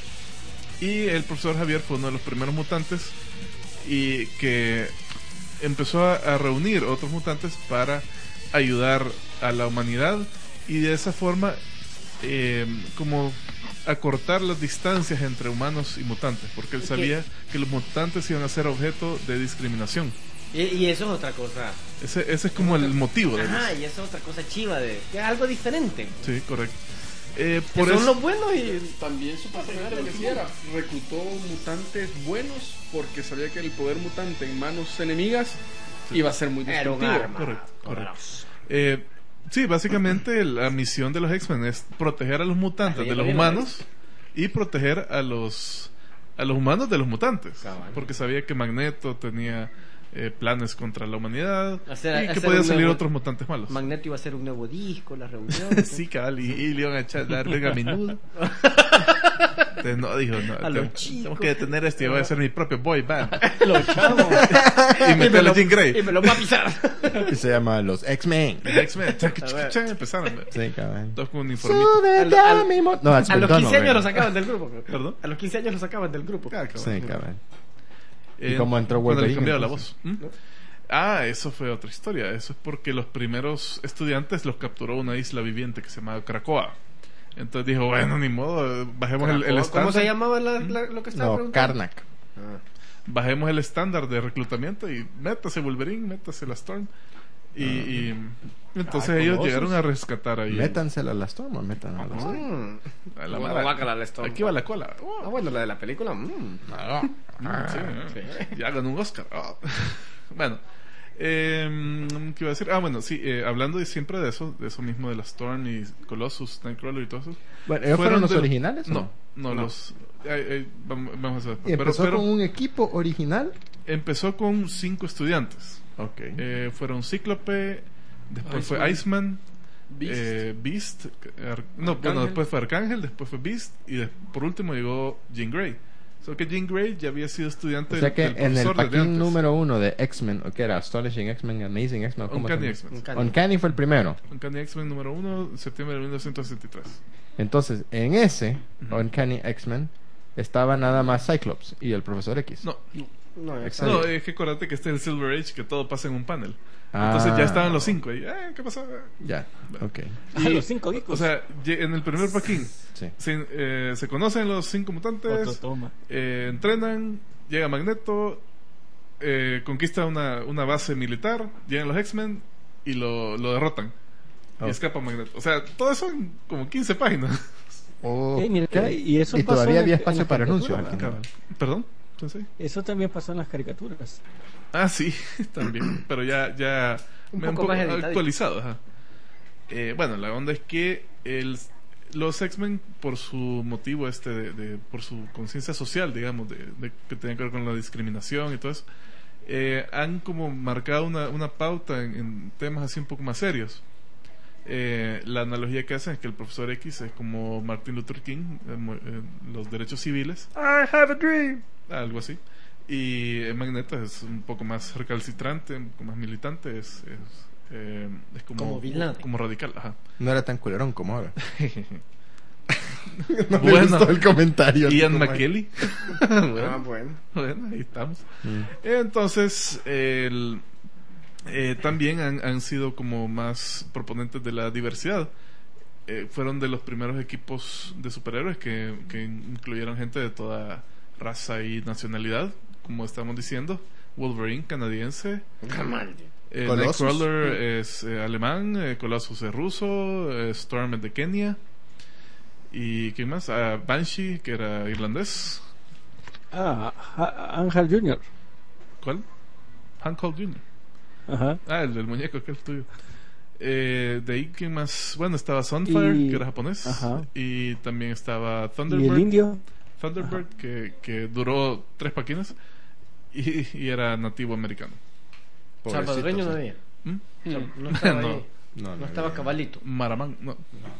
Y el profesor Javier fue uno de los primeros mutantes y que empezó a, a reunir otros mutantes para ayudar a la humanidad y de esa forma eh, como acortar las distancias entre humanos y mutantes, porque él sabía que los mutantes iban a ser objeto de discriminación. Y, y eso es otra cosa. Ese, ese es como el motivo de Ajá, eso. y eso es otra cosa chiva de que es algo diferente. Sí, correcto. Eh, Que por son eso, los buenos y También supuestamente lo que hacía era reclutó mutantes buenos porque sabía que el poder mutante en manos enemigas iba a ser muy era un destructivo. arma. correcto, correcto. poderoso. Eh, sí, básicamente la misión de los X-Men es proteger a los mutantes Ah, de los bien, humanos y proteger a los a los humanos de los mutantes, Cabal. porque sabía que Magneto tenía eh, planes contra la humanidad Hacer- y que hacer podían un salir nuevo- otros mutantes malos. Magneto iba a hacer un nuevo disco, la reunión. Sí, cabal, y, y le iban a echar darle a menudo. Entonces, no, dijo, no, A los tengo- chicos. tenemos que detener esto y voy a hacer mi propio boy band. Los chavos. Y meterle a Jean Y Grey. me lo va a pisar. Y se llama los X-Men. X-Men, chac, chac, A ver. chac, empezaron. Sí, cabrón. Todos con un uniformito. Súbete Al- a mi mo- No, A los quince años lo sacaban del grupo. ¿Perdón? A los quince años lo sacaban del grupo. Ah, cabal. Sí, cabrón. ¿Y Eh, cómo entró cuando le Wolverine, cambiaron la entonces? voz. ¿Mm? Ah, eso fue otra historia. Eso es porque los primeros estudiantes los capturó una isla viviente que se llamaba Krakoa. Entonces dijo, bueno, ni modo, bajemos el, el ¿Cómo, estándar. ¿Cómo se llamaba la- la- lo que estaba No, preguntando? Karnak. Ah. Bajemos el estándar de reclutamiento y métase Wolverine, métase la Storm. Y, y entonces Ah, ellos como llegaron osos. a rescatar ahí Métansela a la Storm o metan a la Storm. Mm. a la Bueno, mara. guácala la Storm. Aquí va la cola. Ah, bueno, la de la película. mm. Ah, Ah, sí, eh. Ya ganó un Oscar. Ah. Bueno, eh, ¿qué iba a decir? Ah, bueno, sí, eh, hablando de siempre de eso, de eso mismo de la Storm y Colossus, Nightcrawler y todo eso. Bueno, ¿ellos fueron los de- originales o No, no? no, los. eh, eh, vamos, vamos a hacer. Y Pero, empezó pero con un equipo original. empezó con cinco estudiantes. Ok. Eh, fueron Cíclope, después fue Iceman, Iceman, Beast. eh, Beast, Ar- no, bueno, Arcángel. después fue Arcángel, después fue Beast y de- por último llegó Jean Grey. Solo que Jean Grey ya había sido estudiante O sea del- que del en el profesor desde paquín antes. número uno de X-Men, ¿o qué era? Astonishing X-Men, Amazing X-Men, ¿cómo se Uncanny llama? X-Men. Uncanny. Uncanny fue el primero. Uncanny X-Men número uno, septiembre de mil novecientos sesenta y tres. Entonces, en ese Ujú. Uncanny X-Men estaba nada más Cyclops y el Profesor X. No, No, ya Exacto. no, es que acuérdate que este es el Silver Age, que todo pasa en un panel. Ah. Entonces ya estaban los cinco ahí. Eh, ¿qué pasó? Ya, ok. Ah, los cinco discos. O sea, ye- en el primer paquín Sí. se, eh, se conocen los cinco mutantes, Otro toma. eh, entrenan, llega Magneto, eh, conquista una, una base militar, llegan los X-Men y lo, lo derrotan. Oh. Y escapa Magneto. O sea, todo eso en como quince páginas. Oh, Eh, mira, ok. y eso y pasó todavía en- había en espacio las para caricaturas, anuncios al ¿verdad? final. ¿Perdón? ¿Entonces? Eso también pasó en las caricaturas. Ah, sí, también. Pero ya, ya Un me han poco más editadito. actualizado. Ajá. Eh, bueno, la onda es que el, los X-Men, por su motivo este, de, de- por su conciencia social, digamos, de, de- que tiene que ver con la discriminación y todo eso, eh, han como marcado una, una pauta en, en temas así un poco más serios. Eh, la analogía que hacen es que el profesor X es como Martin Luther King, eh, mu- eh, los derechos civiles. I have a dream. Algo así. Y eh, Magneto es un poco más recalcitrante, un poco más militante, es, es, eh, es como, Como Bin Laden. como radical. Ajá. No era tan culerón como ahora. No me Bueno. gustó el comentario. Ian Como- McKellen. Ah, bueno, bueno. bueno, ahí estamos. Mm. Entonces, el, eh, también han, han sido como más proponentes de la diversidad. Eh, fueron de los primeros equipos de superhéroes que, que incluyeron gente de toda raza y nacionalidad, como estamos diciendo. Wolverine, canadiense. Eh, Colossus. Nightcrawler es eh, alemán, eh, Colossus es ruso, eh, Storm es de Kenia. ¿Y quién más? Ah, Banshee, que era irlandés. Ah, Ha- Ángel junior ¿Cuál? Hank Cole junior Ajá. Ah, el del muñeco, que es tuyo. Eh, de ahí, ¿quién más? Bueno, estaba Sunfire, Y- que era japonés. Ajá. Y también estaba Y Thunderbird. el indio. Thunderbird, que, que duró tres páginas. Y, y era nativo americano. Pobrecito, Salvadoreño no sí. había. ¿Mm? O sea, no estaba No. ahí. No, No no estaba había. cabalito. Maramán, no.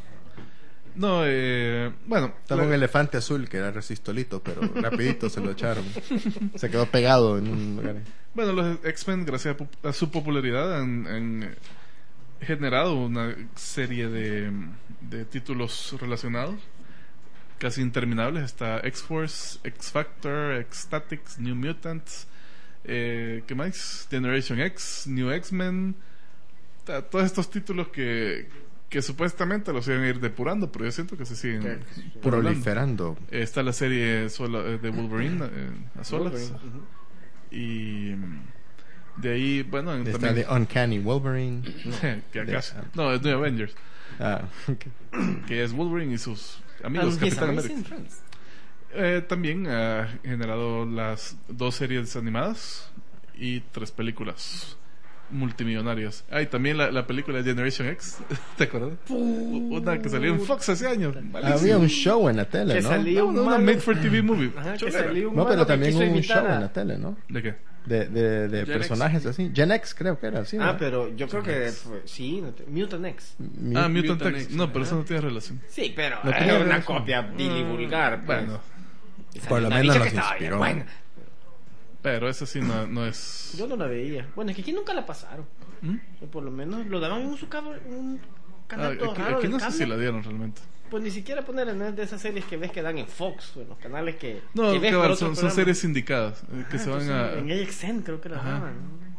No, eh, bueno. Estaba un la- elefante azul que era resistolito, pero rapidito se lo echaron. Se quedó pegado en un lugar. Bueno, los X-Men, gracias a, pu- a su popularidad, han, han eh, generado una serie de, de títulos relacionados, casi interminables. Está X-Force, X-Factor, X-Statix, New Mutants, eh, ¿qué más? Generation X, New X-Men. Ta- Todos estos títulos que, que supuestamente los iban a ir depurando, pero yo siento que se siguen pululando. Proliferando. Eh, Está la serie sola- eh, de Wolverine eh, a solas. Wolverine, ujú. Y mm, de ahí, bueno, Está también de Uncanny Wolverine. que acá, de- no, es New Avengers, Ah, ok. que es Wolverine y sus amigos And his Capitán amazing América. friends. Eh, también ha generado las dos series animadas y tres películas multimillonarias. Ah, y también la, la película Generation X, ¿te acuerdas? Una que salió en Fox hace años. Malísima. Había un show en la tele, Que ¿no? salía No, un una malo- made for T V movie. Ajá, que Cholera. salía un No, pero malo que también quiso un imitar show a- en la tele, ¿no? ¿De qué? De, de, de Gen personajes así. Gen X creo que era, sí. Ah, ¿no? pero yo creo que fue, sí, no te- Mutant X. Mi- Ah, Mutant Mutant X. X, No, pero eso ajá. no tiene relación. Sí, pero No era tenía una relación. copia Billy vulgar. pues. Bueno, Y salió Por lo una menos bicha nos que estaba bien inspiró. buena. pero esa sí no, no es... Yo no la veía. Bueno, es que aquí nunca la pasaron. ¿Mm? O por lo menos lo daban en un, su cable- un Ah, canal todo aquí raro aquí del no sé cable. si la dieron realmente. Pues ni siquiera poner en una de esas series que ves que dan en Fox, o en los canales que, No, que ves cabal, por otros son, son programas. series sindicadas eh, que Ah, se van entonces, a... En A X N creo que la Ajá. daban.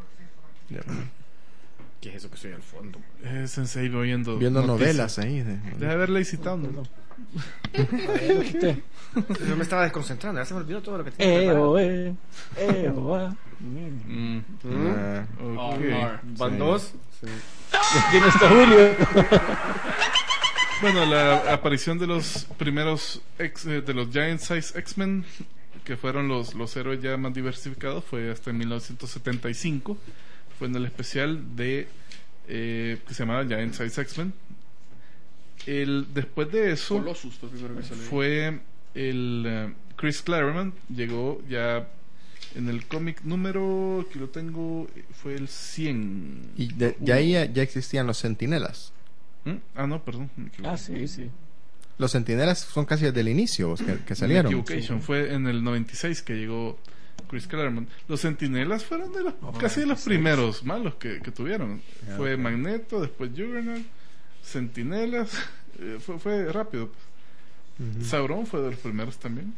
¿Qué es eso que soy al fondo? Eh, Sensei oyendo Viendo noticias. novelas ahí. De, Deja de ver Lazy Town, ¿no? Ahí lo quité. Yo me estaba desconcentrando, ya se me olvidó todo lo que tenía Eh, preparado. oh, eh. Eh, oh, ah. Mm. Mm, Ah, ok. Oh, Van dos. ¿Quién está Julio? Bueno, la aparición de los primeros ex- eh, de los Giant Size X-Men, que fueron los, los héroes ya más diversificados, fue hasta en mil novecientos setenta y cinco. Fue en el especial de eh, que se llamaba Giant Size X-Men. El, después de eso Colossus fue el primero que salió. fue el eh, Chris Claremont, llegó ya en el cómic número que lo tengo, fue el cien. y de, de ahí ya, ya existían los centinelas. ¿Mm? Ah, no, perdón. me equivoqué. Ah, sí, sí. Los centinelas son casi desde el inicio que, que Me salieron. Equivocation. Fue en el noventa y seis que llegó Chris Claremont. Los Centinelas fueron de los, casi de los primeros malos que, que tuvieron. Ya, Fue ok. Magneto, después Juggernaut, Centinelas. eh, fue, fue rápido. Ujú. Sauron fue de los primeros también.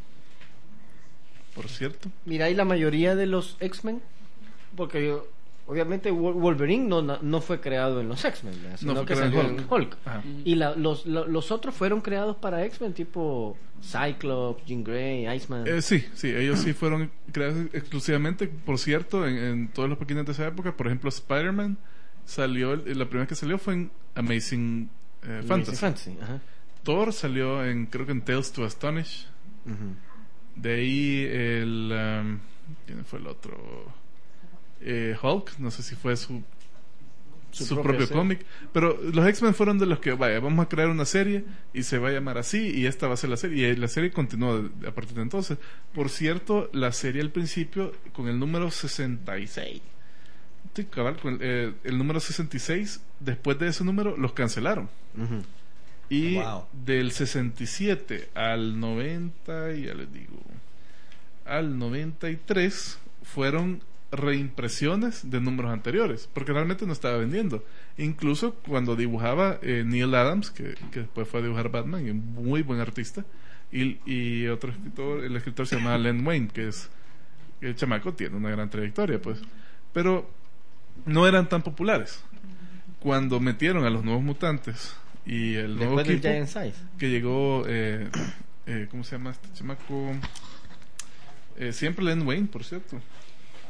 Por cierto. Mira, y la mayoría de los X-Men, porque yo- obviamente Wol- Wolverine no, no no fue creado en los X-Men, ¿verdad? Sino No, fue que creado salió en en Hulk. Hulk. Ajá. Y la- los, lo- los otros fueron creados para X-Men, tipo Cyclops, Jean Grey, Iceman. Eh, sí, sí, ellos sí fueron creados exclusivamente. Por cierto, en, en todos los pequeños de esa época, por ejemplo, Spider-Man salió, la primera que salió fue en Amazing eh, Amazing Fantasy. Fantasy, ajá. Thor salió en, creo que en Tales to Astonish. Ujú. De ahí el... um, ¿quién fue el otro? Eh, Hulk, no sé si fue su, Su su, propia propio serie. cómic. Pero los X-Men fueron de los que, vaya, vamos a crear una serie y se va a llamar así y esta va a ser la serie. Y la serie continuó de- a partir de entonces. Por cierto, la serie al principio con el número sesenta y seis. Sí, cabal, con el, eh, el número sesenta y seis, después de ese número los cancelaron. Ujú. Y Wow. del sesenta y siete al noventa, ya les digo, al noventa y tres fueron reimpresiones de números anteriores, porque realmente no estaba vendiendo. Incluso cuando dibujaba eh, Neil Adams, que, que después fue a dibujar Batman, y un muy buen artista, y, y otro escritor, el escritor se llama Len Wayne, que es el chamaco tiene una gran trayectoria, pues, pero no eran tan populares. Cuando metieron a los nuevos mutantes y el nuevo Después del equipo Giant Size. que llegó, eh, eh, ¿cómo se llama este chamaco? Eh, siempre Len Wayne, por cierto.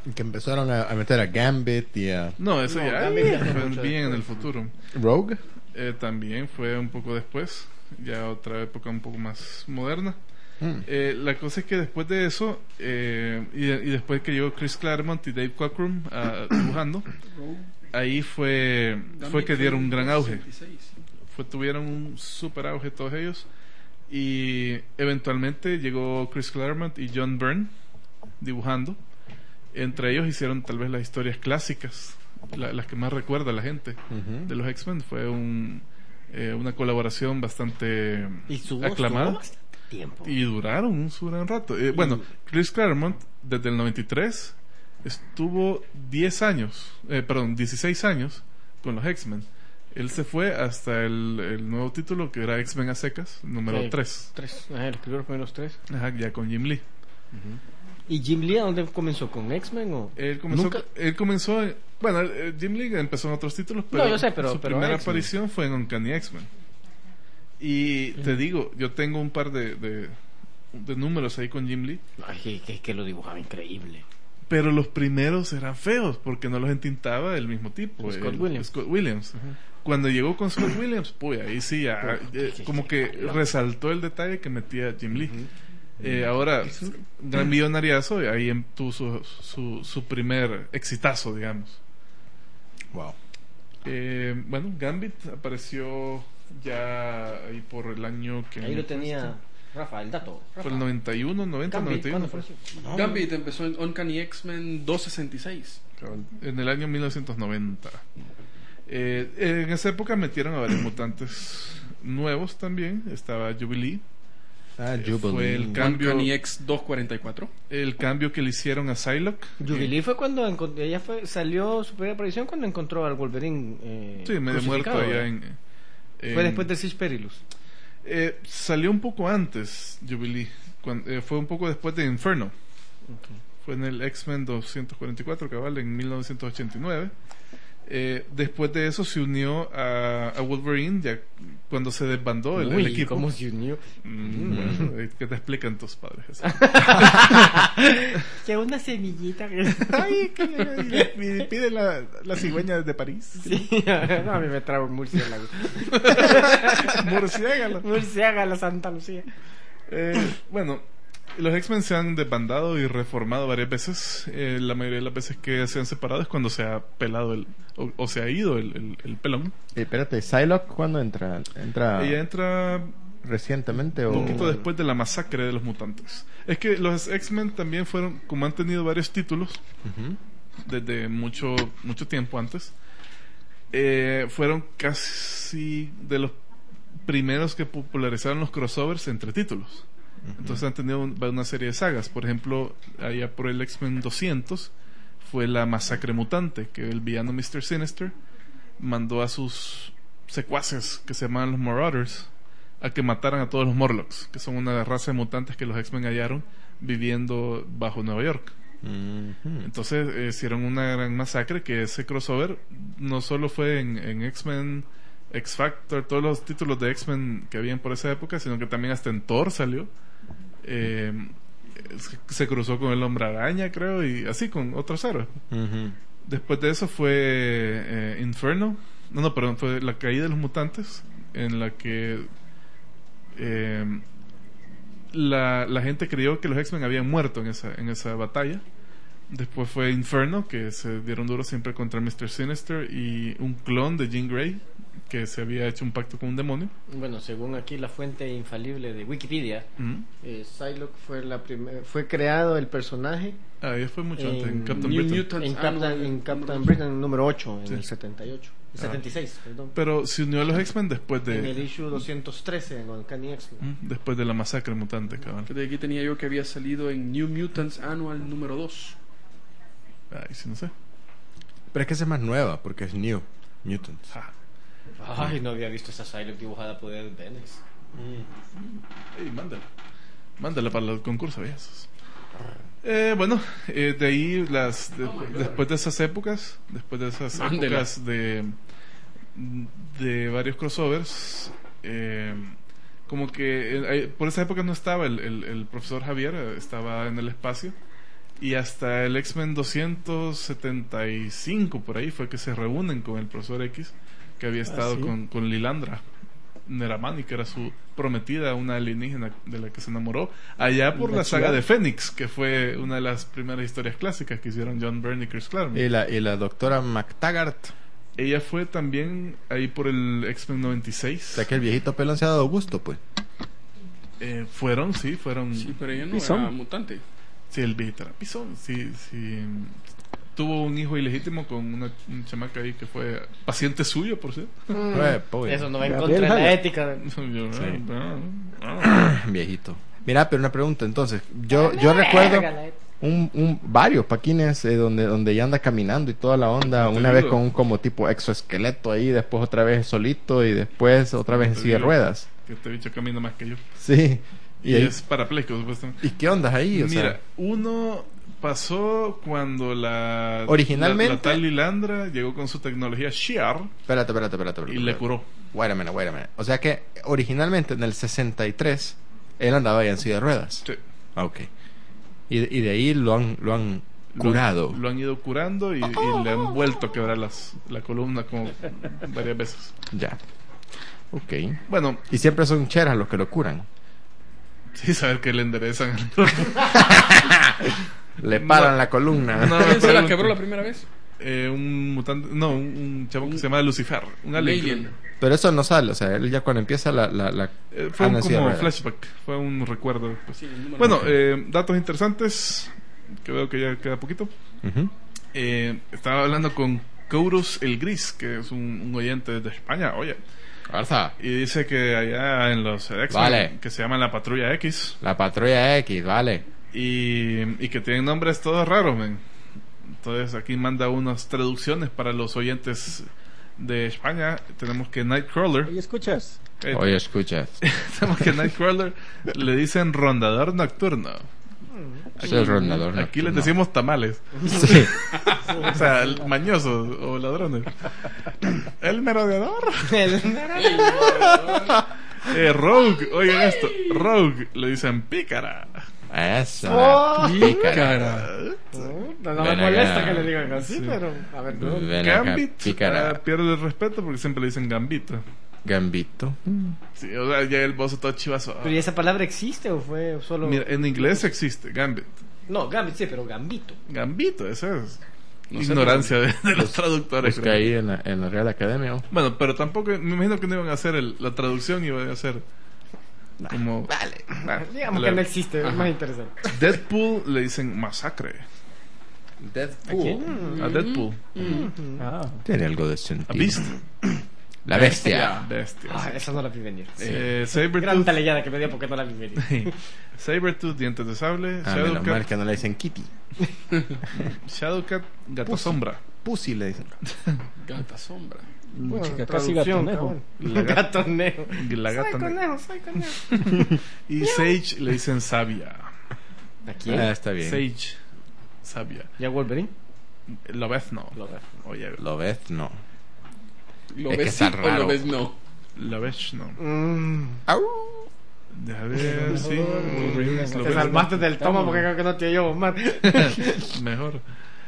Que empezaron a, a meter a Gambit y a No, eso No, ya Gambit ya fue fue mucho bien en el después. futuro. Rogue. Eh, también fue un poco después, ya otra época un poco más moderna. Mm. Eh, la cosa es que después de eso, eh, y, y después que llegó Chris Claremont y Dave Cockrum ah, dibujando, ahí fue, fue que dieron un gran auge. Fue, tuvieron un super auge todos ellos. Y eventualmente llegó Chris Claremont y John Byrne dibujando. Entre ellos hicieron tal vez las historias clásicas, la- las que más recuerda la gente Ujú. de los X-Men. Fue un, eh, una colaboración bastante Y su voz aclamada. duró bastante tiempo. Y duraron un su gran rato. Eh, bueno, Chris Claremont, desde el noventa y tres, estuvo diez años, eh, perdón, dieciséis años con los X-Men. Él se fue hasta el, el nuevo título, que era X-Men a secas, número Sí, tres. Tres. Ajá, el escribió los primeros tres. Ajá, ya con Jim Lee. ¿Y Jim Lee a dónde comenzó? ¿Con X-Men o...? Él comenzó, Nunca- él comenzó en- bueno, eh, Jim Lee empezó en otros títulos, pero, No, yo sé, pero- su pero primera X-Men. aparición fue en Uncanny X-Men. Y te digo, yo tengo un par de, de, de números ahí con Jim Lee, Ay, que, que, que lo dibujaba increíble. pero los primeros eran feos porque no los entintaba el mismo tipo, Scott el- Williams. Scott Williams. Cuando llegó con Scott Williams, pues ahí sí, ya, eh, como que resaltó el detalle que metía Jim Lee. Eh, ahora, gran millonariazo, y ahí em- tuvo su, su, su primer exitazo, digamos. Wow. Eh, bueno, Gambit apareció ya ahí por el año que... Ahí lo tenía Rafa, el dato. Fue Rafa. el noventa y uno, noventa, Gambit, noventa y uno. ¿cuándo fue eso? Gambit empezó en Uncanny X-Men doscientos sesenta y seis. Cabal, en el año mil novecientos noventa. Eh, en esa época metieron a varios mutantes nuevos también. Estaba Jubilee. Ah, Eh, Jubilee. fue el cambio, Uncanny X doscientos cuarenta y cuatro. el cambio que le hicieron a Psylocke. Jubilee fue cuando encont- ella fue, salió su primera aparición cuando encontró al Wolverine. Eh, Sí, medio muerto crucificado, allá ¿verdad? en... en- Fue después de Sis Perilous. Eh, salió un poco antes, Jubilee. Cuan- eh, fue un poco después de Inferno. Fue en el X-Men doscientos cuarenta y cuatro, cabal, en mil novecientos ochenta y nueve. Eh, después de eso se unió a, a Wolverine, ya cuando se desbandó el, el Uy, equipo. ¿cómo se unió? Mm, bueno, eh, ¿qué te explican tus padres? eso? Que una semillita. Ay, que pide la, la cigüeña de París. Sí, no, a mí me trago un murciélago. Murciélago. Murciélago, Santa Lucía. Eh, bueno, los X-Men se han desbandado y reformado varias veces. Eh, la mayoría de las veces que se han separado es cuando se ha pelado el, o, o se ha ido el, el, el pelón. Eh, espérate, ¿Psylocke cuándo entra? ¿Entra Ella entra recientemente o...? un poquito después de la masacre de los mutantes. Es que los X-Men también fueron, como han tenido varios títulos Ujú. desde mucho, mucho tiempo antes, eh, fueron casi de los primeros que popularizaron los crossovers entre títulos. Entonces han tenido un- una serie de sagas. Por ejemplo, allá por el X-Men doscientos fue la masacre mutante, que el villano mister Sinister mandó a sus secuaces, que se llamaban los Marauders, a que mataran a todos los Morlocks, que son una raza de mutantes que los X-Men hallaron viviendo bajo Nueva York. Ujú. Entonces eh, hicieron una gran masacre, que ese crossover no solo fue en, en X-Men, X-Factor, todos los títulos de X-Men que habían por esa época, sino que también hasta en Thor salió. Eh, se- se cruzó con el Hombre Araña, creo, y así con otros héroes. Ujú. Después de eso fue eh, Inferno. No, no, perdón, fue la caída de los mutantes, en la que eh, la, la gente creyó que los X-Men habían muerto en esa, en esa batalla. Después fue Inferno, que se dieron duro siempre contra mister Sinister y un clon de Jean Grey, que se había hecho un pacto con un demonio. Bueno, según aquí la fuente infalible de Wikipedia, Ujú. eh, Psylocke fue la primer- fue creado el personaje Ah, ya fue mucho antes, en en Captain New Britain. Mutants en Captain, Annual, en Captain número Britain número ocho en Sí. el setenta y ocho. Ah. setenta y seis, perdón. Pero se unió a los X-Men después En el de, issue doscientos trece en Uncanny X-Men. Ujú, después de la masacre mutante, cabrón. Que de aquí tenía yo que había salido en New Mutants Annual número dos. Ay, sí, no sé. Pero es que esa es más nueva, porque es New Mutants. Ah. Ay, no había visto esa Psylocke dibujada por Ed Benes. Ey, mándala. Mándala para el concurso, ¿veis? Eh, bueno, eh, de ahí, las de- después de esas épocas, después de esas Mándela. épocas de, de varios crossovers, eh, como que eh, eh, por esa época no estaba el, el, el profesor Javier, eh, estaba en el espacio. Y hasta el X-Men doscientos setenta y cinco, por ahí, fue que se reúnen con el Profesor X, que había estado ¿sí? con, con Lilandra Neramani, que era su prometida, una alienígena de la que se enamoró, allá por La la saga chula. de Fénix, que fue una de las primeras historias clásicas que hicieron John Byrne y Chris Claremont. Y la, y la doctora McTaggart. Ella fue también ahí por el X-Men noventa y O seis. sea que el viejito pelón se ha dado gusto, pues. Eh, fueron, sí, fueron. Sí, pero ella no Pisón. era mutante. Sí, el viejito era pisón. Sí, sí. Tuvo un hijo ilegítimo con una, una chamaca ahí que fue paciente suyo, por cierto. Eh, pobre. Eso no va en Gabriel contra de la Haller. ética. Yo, Sí. ah, ah. Viejito. Mira, pero una pregunta, entonces. Yo, yo recuerdo un, un varios paquines eh, donde, donde ya anda caminando y toda la onda. Te Una digo. vez con un como tipo exoesqueleto ahí, después otra vez solito y después otra vez en Te silla de digo ruedas. Que este bicho camina más que yo. Sí. Y, Y, ahí- es parapléjico, supuestamente. ¿y qué onda ahí? O Mira, sea, uno pasó cuando la, Originalmente- la, la tal Lilandra llegó con su tecnología Shiar espérate, espérate, espérate. y espérate, le espérate. curó. Wait a minute, wait a minute. O sea que originalmente en el sesenta y tres él andaba ya en silla de ruedas. Sí. Ah, ok. Y, y de ahí lo han, lo han Lo- curado. Lo, han ido curando y, y le han vuelto a quebrar las, la columna como varias veces. Ya. Ok. Bueno, Y siempre son cheras los que lo curan. sí, saber que le enderezan. Le paran No. la columna. No, ¿Quién se la pregunto. quebró la primera vez? Eh, un mutante, no, un, un chavo que se llama Lucifer, un alien. Alien. Pero eso no sale. O sea, él ya cuando empieza la... la, la Eh, fue anda un, en silla de como ruedas. flashback, fue un recuerdo. Pues. Sí, el número Bueno, nueve. eh, datos interesantes, que veo que ya queda poquito. Ujú. Eh, estaba hablando con Courus el Gris, que es un, un oyente de España, oye, Alza. y dice que allá en los X-Men, Vale. que se llaman la Patrulla X, La patrulla X, vale. y, y que tienen nombres todos raros, men. Entonces aquí manda unas traducciones para los oyentes de España. Tenemos que Nightcrawler, Oye, ¿escuchas? eh, Oye, escuchas. tenemos que Nightcrawler le dicen rondador nocturno. Es el rondador. Aquí nocturno. les decimos tamales. Sí. O sea, el- mañosos o ladrones. El merodeador. Eh, Rogue, oigan esto. Rogue le dicen pícara. Eso. Oh. Pícara. No, no me Ven molesta acá. que le digan así, pero a ver, no. Ven acá, Gambit pícara. ah, pierde el respeto porque siempre le dicen gambito. Gambito. Sí, o sea, ya el bozo todo chivazo. ¿Pero y esa palabra existe o fue solo...? Mira, en inglés existe Gambit. No, Gambit sí, pero Gambito. Gambito, eso es No sé, ignorancia de, de los traductores. Busca creo. ahí en la, en la Real Academia. Bueno, pero tampoco, me imagino que no iban a hacer el- la traducción, iban a hacer como... Vale. Bueno, Digamos la- que no existe, es más interesante. Deadpool le dicen masacre. Deadpool. A Deadpool. Ah. Tiene algo de A sentido. Beast. La bestia. Bestia. Ah, esa no la vi venir. Eh, Gran Sabretooth. talellada que me dio porque no la vi venir. Sabretooth, dientes de sable. Ah, menos mal Shadowcat, que no le dicen Kitty. Shadowcat, gato Pussy. sombra. Pussy le dicen. Gata sombra. Chica, casi gatonejo. La gata- Gatoneo. La Soy gata negra. conejo, soy conejo. Y Sage le dicen sabia. Aquí. Ah, está bien. Sage. Sabia. ¿Ya Wolverine? Lo ves, no. Lo ves. Oye, Lo ves, no. ¿Lo Es que ves sí está o raro. lo ves no? lo ves, no. Mm. Deja ver, sí. Wolverine es lo Te ves, salvaste del toma porque creo que no te oyó más. no. Mejor.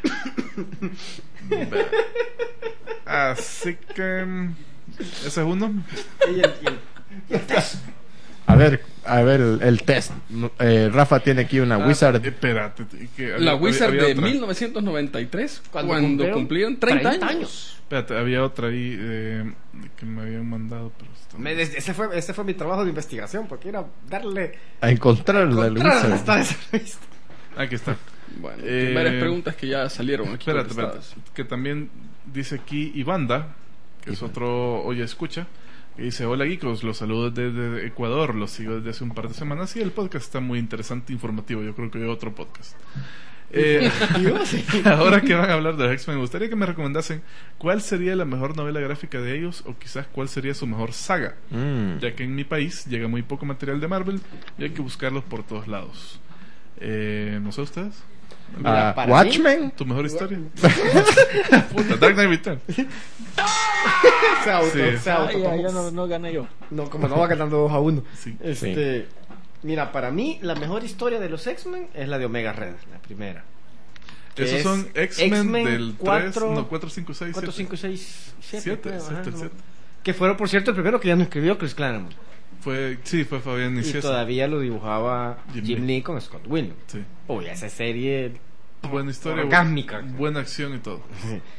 Ve. Así que. mm, Ese es uno. Y el, y el- A ver, a ver el, el test. Eh, Rafa tiene aquí una Ah, Wizard. Espérate. que había- La Wizard había de otra. mil novecientos noventa y tres, Cuando cuando, cumplieron cumplieron treinta, treinta años. Espérate, había otra ahí eh, que me habían mandado, pero está- Me- ese, fue, ese fue mi trabajo de investigación porque era darle A encontrar la encontrar dónde Wizard. está esa revista. Aquí está. Bueno, Eh, varias preguntas que ya salieron aquí Espérate, espérate. contestadas. Que también dice aquí Ivanda, que es otro Oye Escucha, que dice: Hola geekos, los saludo desde Ecuador, los sigo desde hace un par de semanas y el podcast está muy interesante, informativo. Yo creo que hay otro podcast. Eh, ahora que van a hablar de los X-Men, me gustaría que me recomendasen cuál sería la mejor novela gráfica de ellos o quizás cuál sería su mejor saga, Mm. ya que en mi país llega muy poco material de Marvel y hay que buscarlos por todos lados. Eh, no sé ustedes. Ah, para Watchmen. ¿Tu mejor historia? Puta, Dark Knight Returns. Se auto, Sí. se Ah, auto. ya, ya no, no gané yo. No, como no va ganando dos a uno. Sí. Este, mira, para mí la mejor historia de los X-Men es la de Omega Red, la primera. Que Esos es son X-Men, X-Men del cuatro, tres, no, cuatro, cinco, seis, cuatro, siete. cinco, seis, siete. siete, creo, siete, ajá, el ¿no? siete. Que fueron, por cierto, el primero que ya no escribió Chris Claremont. Fue, sí, fue Fabián Y Nicieza. todavía lo dibujaba Jim Jim, Lee. Lee con Scott Williams. Sí. Uy, esa serie Buena historia, orgásmica. bu- buena acción y todo.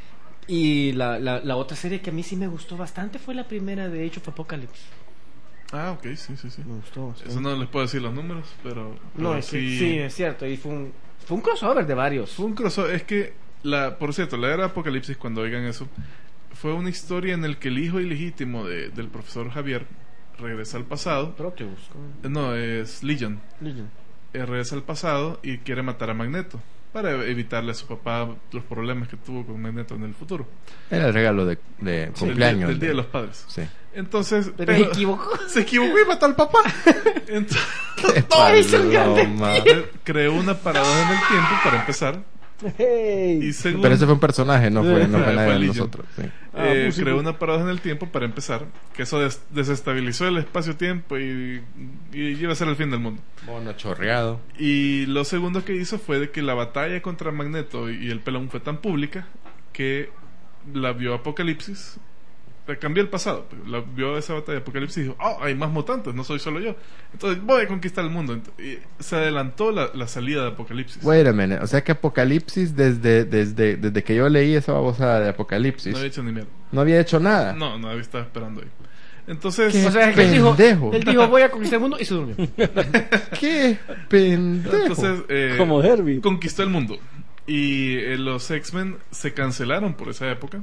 Y la, la, la otra serie que a mí sí me gustó bastante fue la primera de Age of Apocalypse. Ah, ok, sí, sí, sí. Me gustó bastante. Eso no les puedo decir los números, pero, No, pero es que- sí. sí, es cierto. Y fue un, fue un crossover de varios. Fue un crossover. Es que, la, por cierto, la era de Apocalipsis, cuando oigan eso, fue una historia en el que el hijo ilegítimo de, del profesor Javier regresa al pasado. Proteus. ¿cómo? No, es Legion. Legion. Eh, regresa al pasado y quiere matar a Magneto para evitarle a su papá los problemas que tuvo con Magneto en el futuro. Era el regalo de, de Del día- cumpleaños. Del Día de de- los Padres. Sí. Entonces, Pero se equivocó. se equivocó y mató al papá. Entonces, Qué Ay, se me paloma. creó una paradoja en el tiempo para empezar. Hey. Y segundo, Pero ese fue un personaje, no fue, no Fue fue nadie de Legion. nosotros. Sí. Ah, eh, músico. creó una paradoja en el tiempo para empezar, que eso des- desestabilizó el espacio-tiempo y, y iba a ser el fin del mundo. Mono chorreado. Y lo segundo que hizo fue de que la batalla contra Magneto y el Pelón fue tan pública que la vio Apocalipsis. Le cambió el pasado. La vio esa batalla de Apocalipsis y dijo: oh, hay más mutantes, no soy solo yo. Entonces voy a conquistar el mundo. Ent- y se adelantó la, la salida de Apocalipsis. Wait a minute. O sea que Apocalipsis, desde, desde, desde que yo leí esa babosada de Apocalipsis, No había hecho ni mierda. no había hecho nada. No, no había estado esperando ahí. Entonces, ¿Qué? O sea, que él dijo, Pendejo. él dijo, voy a conquistar el mundo y se durmió. ¡Qué pendejo! entonces eh, Como Herbie. conquistó el mundo. Y eh, los X-Men se cancelaron por esa época.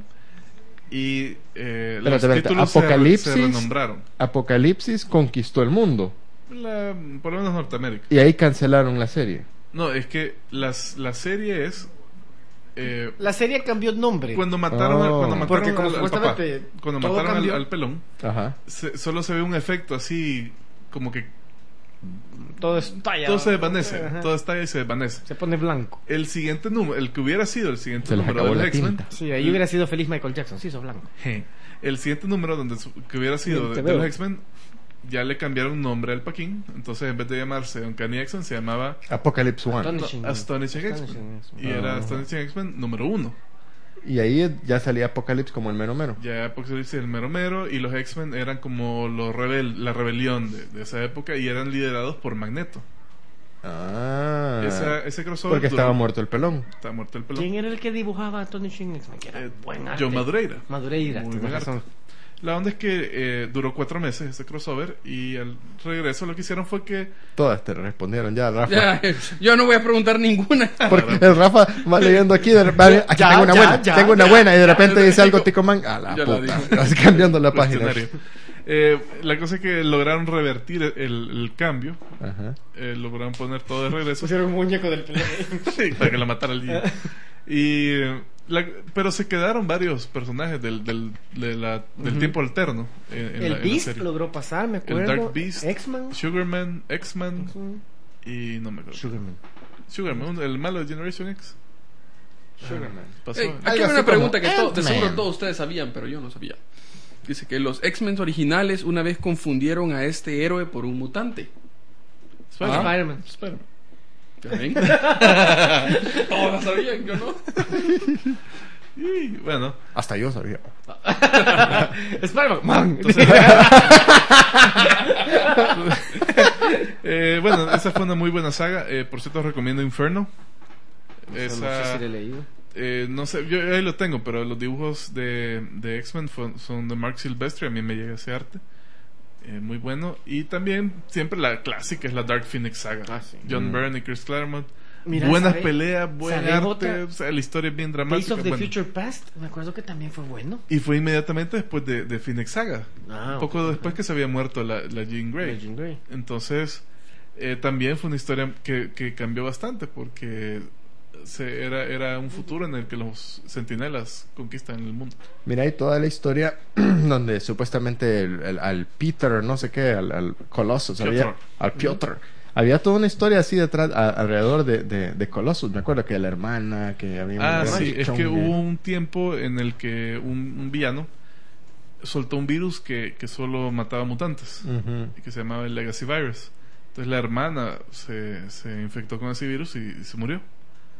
Y eh, los Espérate, espérate. títulos se re- Apocalipsis. se renombraron. Apocalipsis conquistó el mundo. La- por lo menos Norteamérica. Y ahí cancelaron la serie. No, es que las, la serie es eh, La serie cambió el nombre. cuando mataron, al- Oh. cuando mataron Porque como al, al papá, supuestamente cuando todo mataron al, cambió. al pelón, Ajá. se- solo se ve un efecto así como que Todo estalla. todo se desvanece, Ajá. todo estalla y se desvanece. Se pone blanco. El siguiente número, el que hubiera sido el siguiente Se les número acabó de la los X-Men, tinta. Sí, ahí hubiera sido feliz Michael Jackson. Sí, sos blanco. el siguiente número donde su- que hubiera sido Bien, de, te de veo. los X-Men, ya le cambiaron nombre al Paquín. Entonces, en vez de llamarse Uncanny X-Men, se llamaba Apocalypse One. Astonishing. Astonishing X-Men. Astonishing X-Men. Y era Ah. Astonishing X-Men número uno. Y ahí ya salía Apocalypse como el mero mero. Ya Apocalipsis el mero mero. Y los X-Men eran como los rebel, la rebelión de, de esa época. Y eran liderados por Magneto. Ah. Esa- ese crossover. Porque duró- estaba muerto el pelón. Estaba muerto el pelón. ¿Quién era el que dibujaba a Tony Shin X-Men? Que era Eh, buen arte. Joe Madureira. Madureira. Muy tenés buen razón. arte. La onda es que eh, duró cuatro meses ese crossover. Y al regreso lo que hicieron fue que Todas te respondieron ya, Rafa. Ya, yo no voy a preguntar ninguna. Porque el Rafa va leyendo aquí, de repente, aquí Ya, tengo una ya, buena, ya, tengo una ya. buena y de repente Ya la dice algo digo. Ticoman, a la Ya la puta, digo. vas cambiando la página. cuestionario. Eh, la cosa es que lograron revertir el, el cambio. Ajá. Eh, lograron poner todo de regreso. Pusieron un muñeco del pelón. Sí, para que la matara el día. Y, eh, la- pero se quedaron varios personajes del, del, de la- del tiempo alterno. En, en El la, en la Beast serie. logró pasar, me El acuerdo. Dark Beast, X-Men. Sugarman, X-Man X-Men. y no me acuerdo. Sugarman. Sugarman, el malo de Generation X. Sugarman. Pasó. Ey, Algo aquí hay así una pregunta como que to- de Ant-Man. seguro todos ustedes sabían, pero yo no sabía. Dice que los X-Men originales una vez confundieron a este héroe por un mutante. Spider-Man. Spider-Man. Spider-Man. ¿Ya ven? Todos lo sabían, yo no. Y bueno, Hasta yo sabía. Spider-Man. Man. eh, bueno, esa fue una muy buena saga. Eh, por cierto, os recomiendo Inferno. No Esa, sé si le he leído. eh, no sé, yo ahí lo tengo, pero los dibujos de, de X-Men fue- son de Mark Silvestri. A mí me llega ese arte. Eh, muy bueno. Y también, siempre la clásica es la Dark Phoenix saga. Ah, sí. John Mm. Byrne y Chris Claremont. Mira, Buenas ¿sabe- peleas, buen sabe arte. otra? O sea, la historia es bien Days dramática. of the bueno. Future Past. Me acuerdo que también fue bueno. Y fue inmediatamente después de, de Phoenix Saga. Ah, Un poco ok. después que se había muerto la, la Jean Grey. Jean Grey. Entonces, eh, también fue una historia que, que cambió bastante porque se, era, era un futuro en el que los centinelas conquistan el mundo. Mira, hay toda la historia donde supuestamente el- el- al Peter, no sé qué, al, al Colossus, Piotr. había, al Piotr, había toda una historia así detrás, a- alrededor de, de, de Colossus. Me acuerdo que la hermana, que había Ah, un sí, es chongue. que hubo un tiempo en el que un, un villano soltó un virus que, que solo mataba mutantes, Ujú. y que se llamaba el Legacy Virus. Entonces la hermana se, se infectó con ese virus y, y se murió.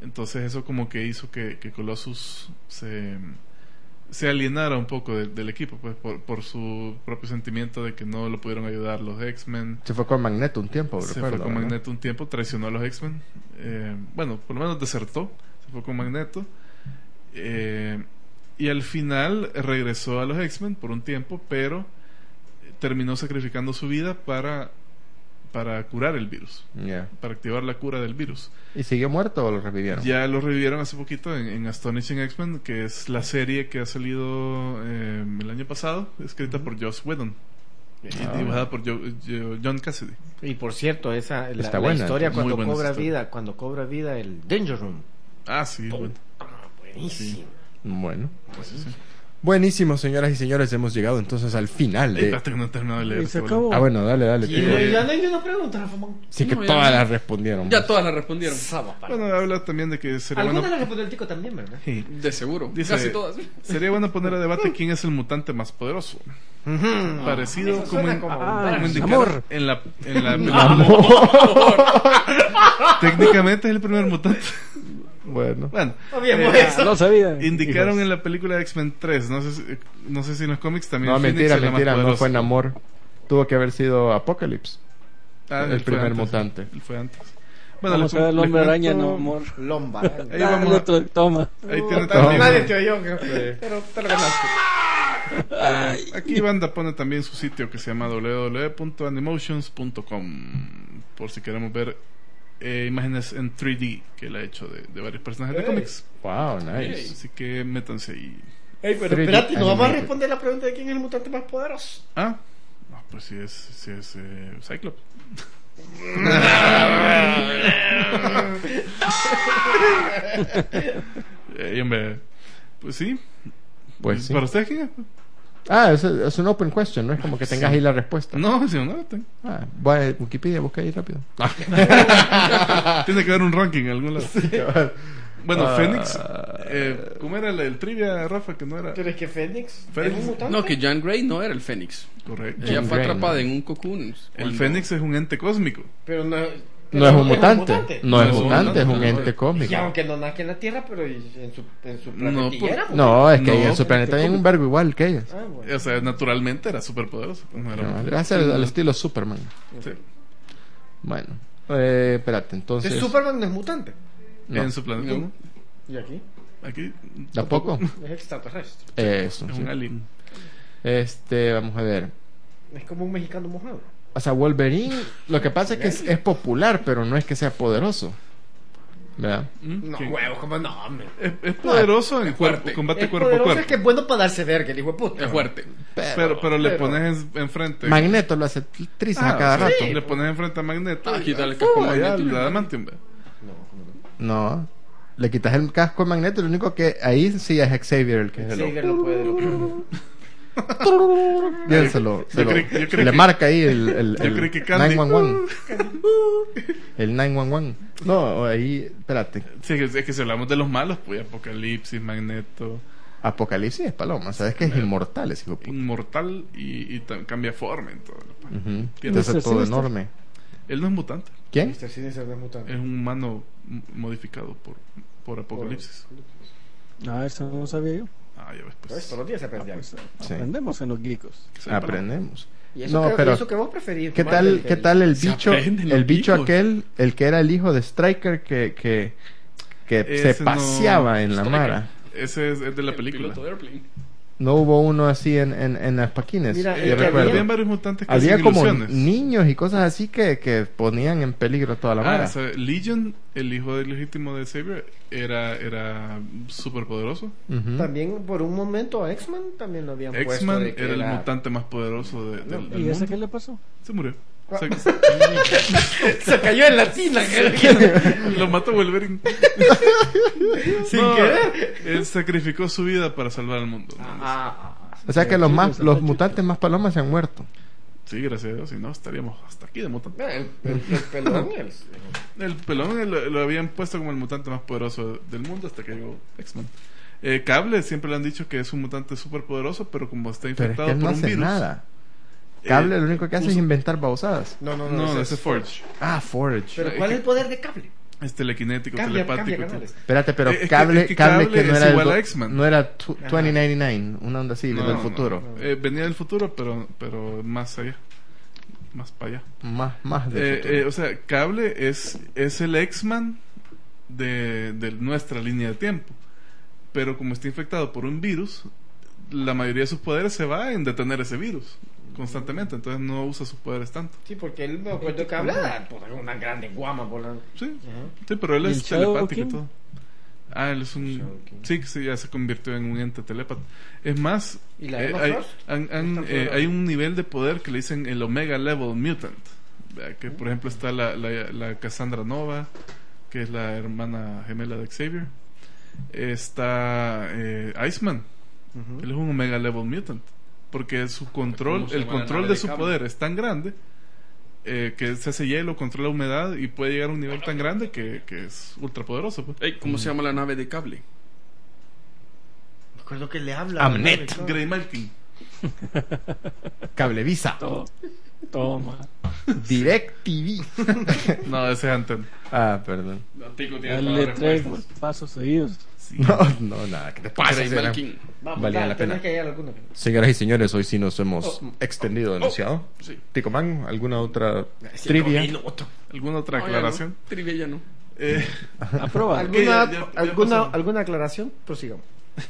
Entonces eso como que hizo que, que Colossus se, se alienara un poco de- del equipo, pues por, por su propio sentimiento de que no lo pudieron ayudar los X-Men. Se fue con Magneto un tiempo, Se recuerdo, fue con ¿verdad? Magneto un tiempo, traicionó a los X-Men. Eh, bueno, por lo menos desertó. Se fue con Magneto. Eh, y al final regresó a los X-Men por un tiempo, pero terminó sacrificando su vida para, para curar el virus, Yeah. para activar la cura del virus. ¿Y siguió muerto o lo revivieron? Ya lo revivieron hace poquito en, en Astonishing X-Men, que es la serie que ha salido eh, el año pasado, escrita por Joss Whedon y Ah. dibujada por Jo- Jo- John Cassidy. Y por cierto, esa la, Está la buena, historia muy cuando buena esa cobra historia. vida, cuando cobra vida el Danger Room. Ah, sí, bueno. Ah, buenísimo. Bueno. Sí, sí. Buenísimo, señoras y señores. Hemos llegado entonces al final Ey, de... espérate que no he terminado de leer. Y se este acabó. Ah, bueno, dale, dale. Y tío. no- ya no hay ni una pregunta, Rafa Man. Sí que No, ya todas no. las respondieron. Ya pues. todas la respondieron. Saba, para. Bueno, habla también de que sería Alguna bueno, la respondió el tico también, ¿verdad? Sí. De seguro. Dice- Casi todas. sería bueno poner a debate quién es el mutante más poderoso. Parecido Eso como, suena in- como- Ah, como el indicaron amor. en la, en la película. Técnicamente es el primer mutante. Bueno. Bueno, Obviamente eh, eso. No sabía. indicaron Hijos. en la película X-Men tres. No sé, si, no sé si en los cómics también. No, Phoenix mentira, es la más mentira. No poderosa. fue Namor. Tuvo que haber sido Apocalypse. Ah, el él fue primer antes. mutante. Él fue antes. Vamos les- a ver el les hombre comento- araña, no amor. Lomba. Ahí Ah, vamos el a- otro, toma. Ahí tiene Puta, también. nadie te oyó, jefe. Pero te lo ganaste. Aquí Banda pone también su sitio que se llama w w w punto animotions punto com por si queremos ver eh, imágenes en tres D que él ha hecho de, de varios personajes de Ey. cómics. Wow, nice. Así que métanse ahí. Ey, pero tres D espérate, no vamos a animated. responder la pregunta de quién es el mutante más poderoso. Ah, no, pues si es, si es eh, Cyclops. Eh, hombre, pues sí. Pues sí. ¿Para ustedes quién es? Ah, es, es un open question. No es como que tengas Sí. ahí la respuesta. No, si no, no la tengo. Ah, voy a Wikipedia, busca ahí rápido. Tiene que haber un ranking en algún lado. Bueno, Ah. Fénix. Eh, ¿Cómo era el, el trivia, Rafa? Que no era. ¿Pero es que Fénix Fénix. es un mutante? No, que Jean Grey no era el Fénix. Correcto. Ella Jean fue Grey, atrapada ¿no? en un cocoon. El cuando- Fénix es un ente cósmico. Pero no, No es un mutante. No es No es un mutante, es un mutante. ente cómico. Y aunque no nazca en la Tierra, pero en su, en su No, planeta por- era mutante. No, es que No, en su planeta hay un vergo igual que ellos. Ah, bueno. O sea, naturalmente era súper poderoso. No era No, un- gracias al, al estilo Superman. Sí. Bueno, eh, espérate, entonces. Entonces Superman no es mutante. No. En su planeta. No. ¿no? ¿Y aquí? Aquí. ¿Tampoco? Es extraterrestre. Eso. Es sí. un alien. Este, vamos a ver. Es como un mexicano mojado. O sea, Wolverine, lo que pasa es que es, es popular, pero no es que sea poderoso. ¿Verdad? ¿Mm? No, ¿Quién? huevo, como no, hombre. Es, es poderoso en es cuerpo, fuerte. combate Es cuerpo a poderoso, cuerpo. es que es bueno para darse verga, el hijo de puta. Es fuerte. Pero, pero le pero- pones en- enfrente. Magneto lo hace trizas Ah, a cada sí. rato. Le pones enfrente a Magneto. Ah, y- quítale el casco a ¡fua! ya, Magneto y- le da adamantium, ve. No, ¿cómo no? No. Le quitas el casco a Magneto, lo único que ahí sí es Xavier el que es el Xavier lo puede, lo puede. Bien, se lo, se Yo lo- creí- yo creí le que- marca ahí el, el, yo el creí que Candy. nueve uno uno. El nueve uno uno. No, ahí, espérate. Sí, es es que si hablamos de los malos, pues Apocalipsis, Magneto, Apocalipsis es paloma, sabes que es inmortal ese hijo de puta. inmortal y, y ta- cambia forma en todo. Ujú. Tiene Entonces mister todo Sinister. enorme. Él no es mutante, ¿Quién? mister Sinister no es mutante. es un humano m- modificado por, por Apocalipsis. Ah, eso no sabía yo. Ah, ya ves, Pues pues. todos los días se Ah, aprende pues, algo. Sí. Aprendemos en los geekos. Sí, Aprendemos. Y eso, No, que, pero y eso que vos preferís. ¿qué más tal, del- qué del- tal el Se bicho, aprenden los el bicho bicos. aquel, el que era el hijo de Stryker que, que, que se Ese no- paseaba en la Stryker. mara? Ese es, es de la El película. piloto de Airplane. No hubo uno así en, en, en las paquines. Mira, yo el que recuerdo. Habían varios mutantes que Había hacían como ilusiones. niños y cosas así que, que ponían en peligro toda la Ah, mara. o sea, Legion, el hijo del legítimo de Xavier, era, era súper poderoso. Ujú. También por un momento a X-Men también lo habían puesto. X-Man de que era el mutante más poderoso de- del, del ¿Y ese mundo. qué le pasó? Se murió. Ah. O sea, Se cayó en la tina. lo mató Wolverine. Sin No, querer. Él sacrificó su vida para salvar al mundo. ¿no? Ah, O sea que los Sí, más, está los chido. mutantes más palomas se han muerto. Sí, gracias a Dios. Si no, estaríamos hasta aquí de mutante. mira, el, el, el pelón. el- El pelón eh, lo, lo habían puesto como el mutante más poderoso del mundo hasta que llegó X-Men. Eh, Cable siempre le han dicho que es un mutante súper poderoso, pero como está Pero es infectado que él no por un hace virus. nada. Cable eh, lo único que hace es usa- inventar babosadas. No, no, no. No, ese ese es Forge. Ah, Forge. Pero ¿cuál es el poder de Cable? Es telequinético, Cambia, telepático. cambia todo. canales. Espérate, pero Es que- cable, es que cable, Cable que no es era el igual do- a X-Men. no era tu- veinte noventa y nueve, una onda así, No, del no, futuro. Eh, venía del futuro, pero, pero más allá. Más para allá. Más, más del Eh, futuro. eh, o sea, Cable es, es el X-Man de, de nuestra línea de tiempo. Pero como está infectado por un virus, la mayoría de sus poderes se va en detener ese virus constantemente. Entonces no usa sus poderes tanto. Sí, porque él me acuerdo que habla por una grande guama por la... Sí, Ajá. sí, pero él ¿Y es el Shadow telepático y King? todo. Ah, él es un... Shadow King. Sí, que sí, ya se convirtió en un ente telépata. Es más, ¿Y la eh, Emma hay, Frost? han- han, Está eh, programa. hay un nivel de poder que le dicen el Omega Level Mutant. Vea, que por ejemplo está la, la, la Cassandra Nova, que es la hermana gemela de Xavier. Está eh, Iceman. Él es un Omega Level Mutant. Porque su control, ¿Cómo se el llama la control nave de de su Cable? poder es tan grande eh, que se hace hielo, controla humedad y puede llegar a un nivel tan grande que, que es ultra poderoso. Pues. Ey, ¿cómo se llama la nave de Cable? Me acuerdo que le habla. Amnet. ¿no? Grey Malkin. Cablevisa. To- Toma. DirecTV. No, ese es Anten. Ah, perdón. Tico tiene todas Dale las tres respuestas. pasos seguidos. No, no, nada, que te pasa. Grey Será? Malkin. Vamos, Valía dale, la pena. tenés que hallar alguna. Señoras y señores, hoy sí nos hemos Oh. extendido demasiado. Sí. Tico Man, ¿alguna otra Cinco trivia? minutos. ¿Alguna otra No, ya no. aclaración? Trivia ya no. Eh, Aproba. ¿Alguna, ya- ya- ya alguna, pasó. ¿Alguna aclaración? Prosigamos.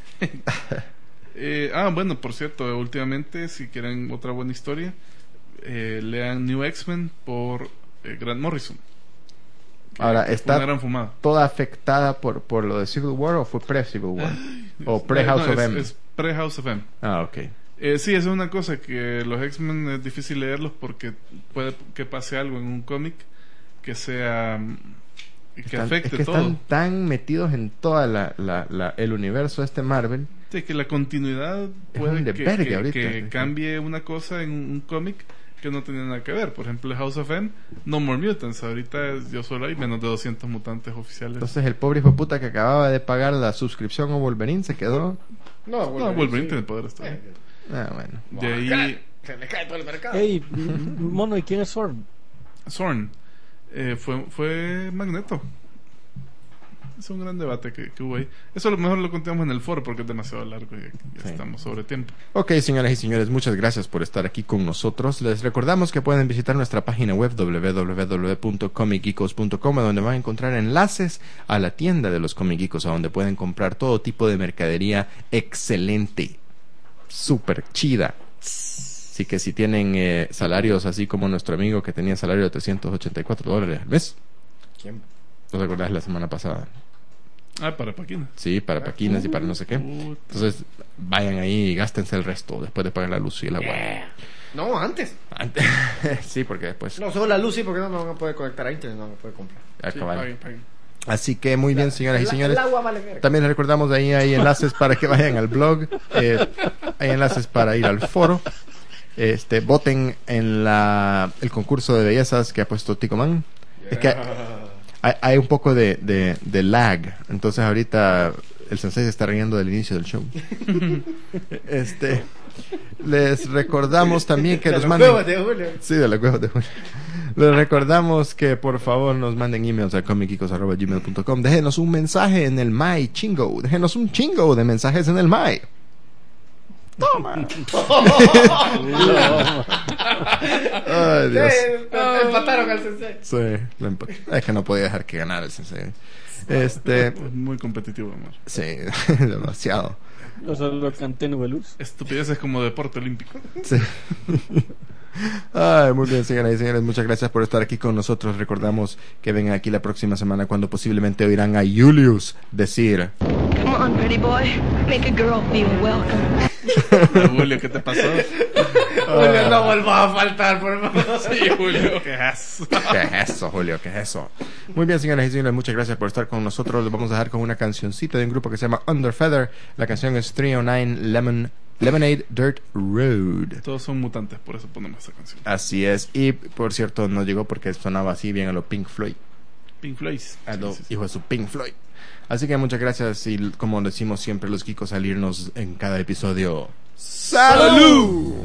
eh, ah, bueno, por cierto, últimamente, si quieren otra buena historia, eh, lean New X-Men por eh, Grant Morrison. Que Ahora, fue está una gran fumada. toda afectada por, por lo de Civil War o fue pre-Civil War? O Eh, pre-House no, of es- M. Es pre-House of M. Ah, ok. Eh, sí, esa es una cosa que los X-Men es difícil leerlos porque puede que pase algo en un cómic que sea mm, que Están- afecte es que todo. están tan metidos en toda la, la, la- el universo este Marvel. Sí, que la continuidad Es puede un que, desvergue que- ahorita. que cambie una cosa en un, un cómic que no tenía nada que ver. Por ejemplo, House of M, No More Mutants. Ahorita es- yo solo hay menos de doscientos mutantes oficiales. Entonces el pobre hijo de puta que acababa de pagar la suscripción a Wolverine se quedó. No, no, Wolverine sí. tiene poderes todavía. Eh, Ah, bueno. De ahí, Se le cae todo el mercado. Ey, mono, ¿y quién es Zorn? Zorn eh, fue, fue Magneto. Es un gran debate que, que hubo ahí. Eso a lo mejor lo contamos en el foro porque es demasiado largo y ya, ya Sí. estamos sobre tiempo. Ok, señoras y señores, muchas gracias por estar aquí con nosotros. Les recordamos que pueden visitar nuestra página web doble u doble u doble u punto comic geekos punto com, donde van a encontrar enlaces a la tienda de los Comic Geekos, a donde pueden comprar todo tipo de mercadería excelente, súper chida. Así que si tienen eh, salarios así como nuestro amigo que tenía salario de trescientos ochenta y cuatro dólares al mes, ¿Quién? ¿os acordás la semana pasada? Ah, para Paquina. Sí, para paquinas y para no sé qué. Puta. Entonces vayan ahí y gástense el resto después de pagar la luz y el agua. No, antes. Antes- sí, porque después No, solo la luz, sí, porque no me van a poder conectar a internet, no me puede comprar. Sí, acaban. paguen, paguen. Así que muy bien, señoras y El- señores. El agua vale verga. También les recordamos de ahí hay enlaces para que vayan al blog. Eh, hay enlaces para ir al foro. Este, voten en la el concurso de bellezas que ha puesto Tico Man. Es que hay, hay un poco de, de, de lag. Entonces ahorita el sensei se está riendo del inicio del show. Este, les recordamos también que De nos los manden. huevos de Julio. Sí, de los huevos de Julio. Les recordamos que por favor nos manden emails a comic geekos arroba gmail punto com. Déjenos un mensaje en el My Chingo. Déjenos un chingo de mensajes en el My. Toma. Ay, Dios. Eh, empataron al sensei. Sí, lo empat- es que no podía dejar que ganara el sensei. Este, Es muy competitivo, amor. sí, demasiado. Yo solo canté Nubeluz. Estupidez es como deporte olímpico. Sí. Ay, muy bien, señoras y señores, muchas gracias por estar aquí con nosotros. Recordamos que vengan aquí la próxima semana cuando posiblemente oirán a Julius decir Come on, pretty boy. Make a girl feel welcome. Julio, ¿qué te pasó? Julio, no vuelvas a faltar, por favor. Sí, Julio, ¿qué es? ¿qué es eso, Julio? ¿Qué es eso? Muy bien, señoras y señores, muchas gracias por estar con nosotros. Los vamos a dejar con una cancioncita de un grupo que se llama Under Feather. La canción es three oh nine Lemon Lemonade Dirt Road. Todos son mutantes, por eso ponemos esta canción. Así es. Y por cierto, no llegó porque sonaba así bien a lo Pink Floyd. Pink Floyd. A lo Sí, sí, sí. hijo de su Pink Floyd. Así que muchas gracias y como decimos siempre los geekos salirnos en cada episodio. ¡Salud!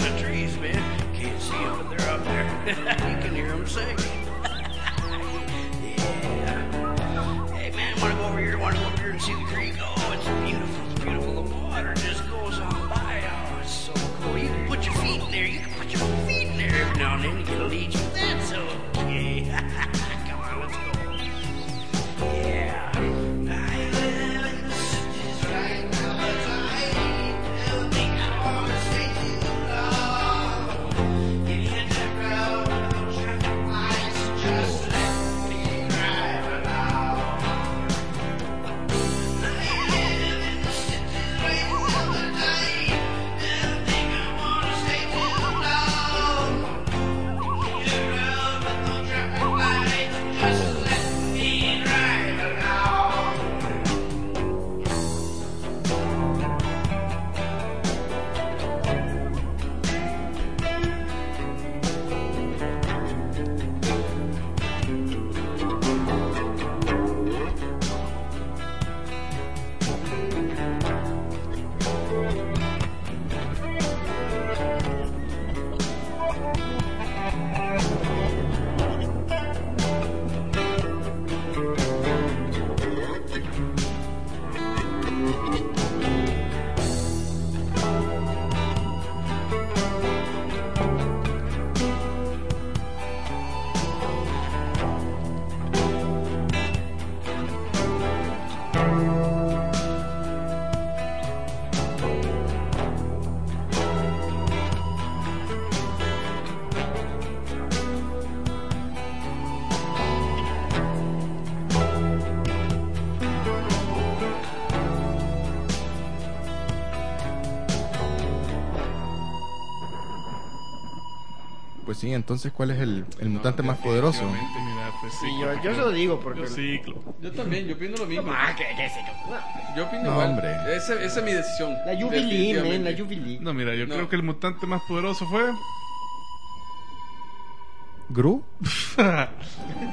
the trees, man. Can't see them, but they're up there. You can hear them sing. Yeah. Hey, man, wanna go over here? Wanna go over here and see the creek? Oh, it's beautiful. It's beautiful. The water just goes on by. Oh, it's so cool. You can put your feet in there. You can put your feet in there every now and then. You get a leech. That's okay. Come on, let's go. Yeah. I live in the cities right now, but I ain't tell me I wanna stay too long. You hit the road, no traffic lights, just let me drive along. I live in the cities right now, but I ain't tell me I wanna stay too long. You hit the road with no traffic lights, just let me drive along. Pues sí, entonces, ¿cuál es el, el mutante más poderoso? Definitivamente, mira, pues sí, Sí, yo, claro. yo se lo digo porque... Yo ciclo. Yo también, yo opino lo mismo. Ah, ¿qué, qué sé yo? Yo opino No, igual. hombre. Esa, esa es mi decisión. La Jubilee, definitivamente. man, la Jubilee. No, mira, yo No. creo que el mutante más poderoso fue... ¿Gru?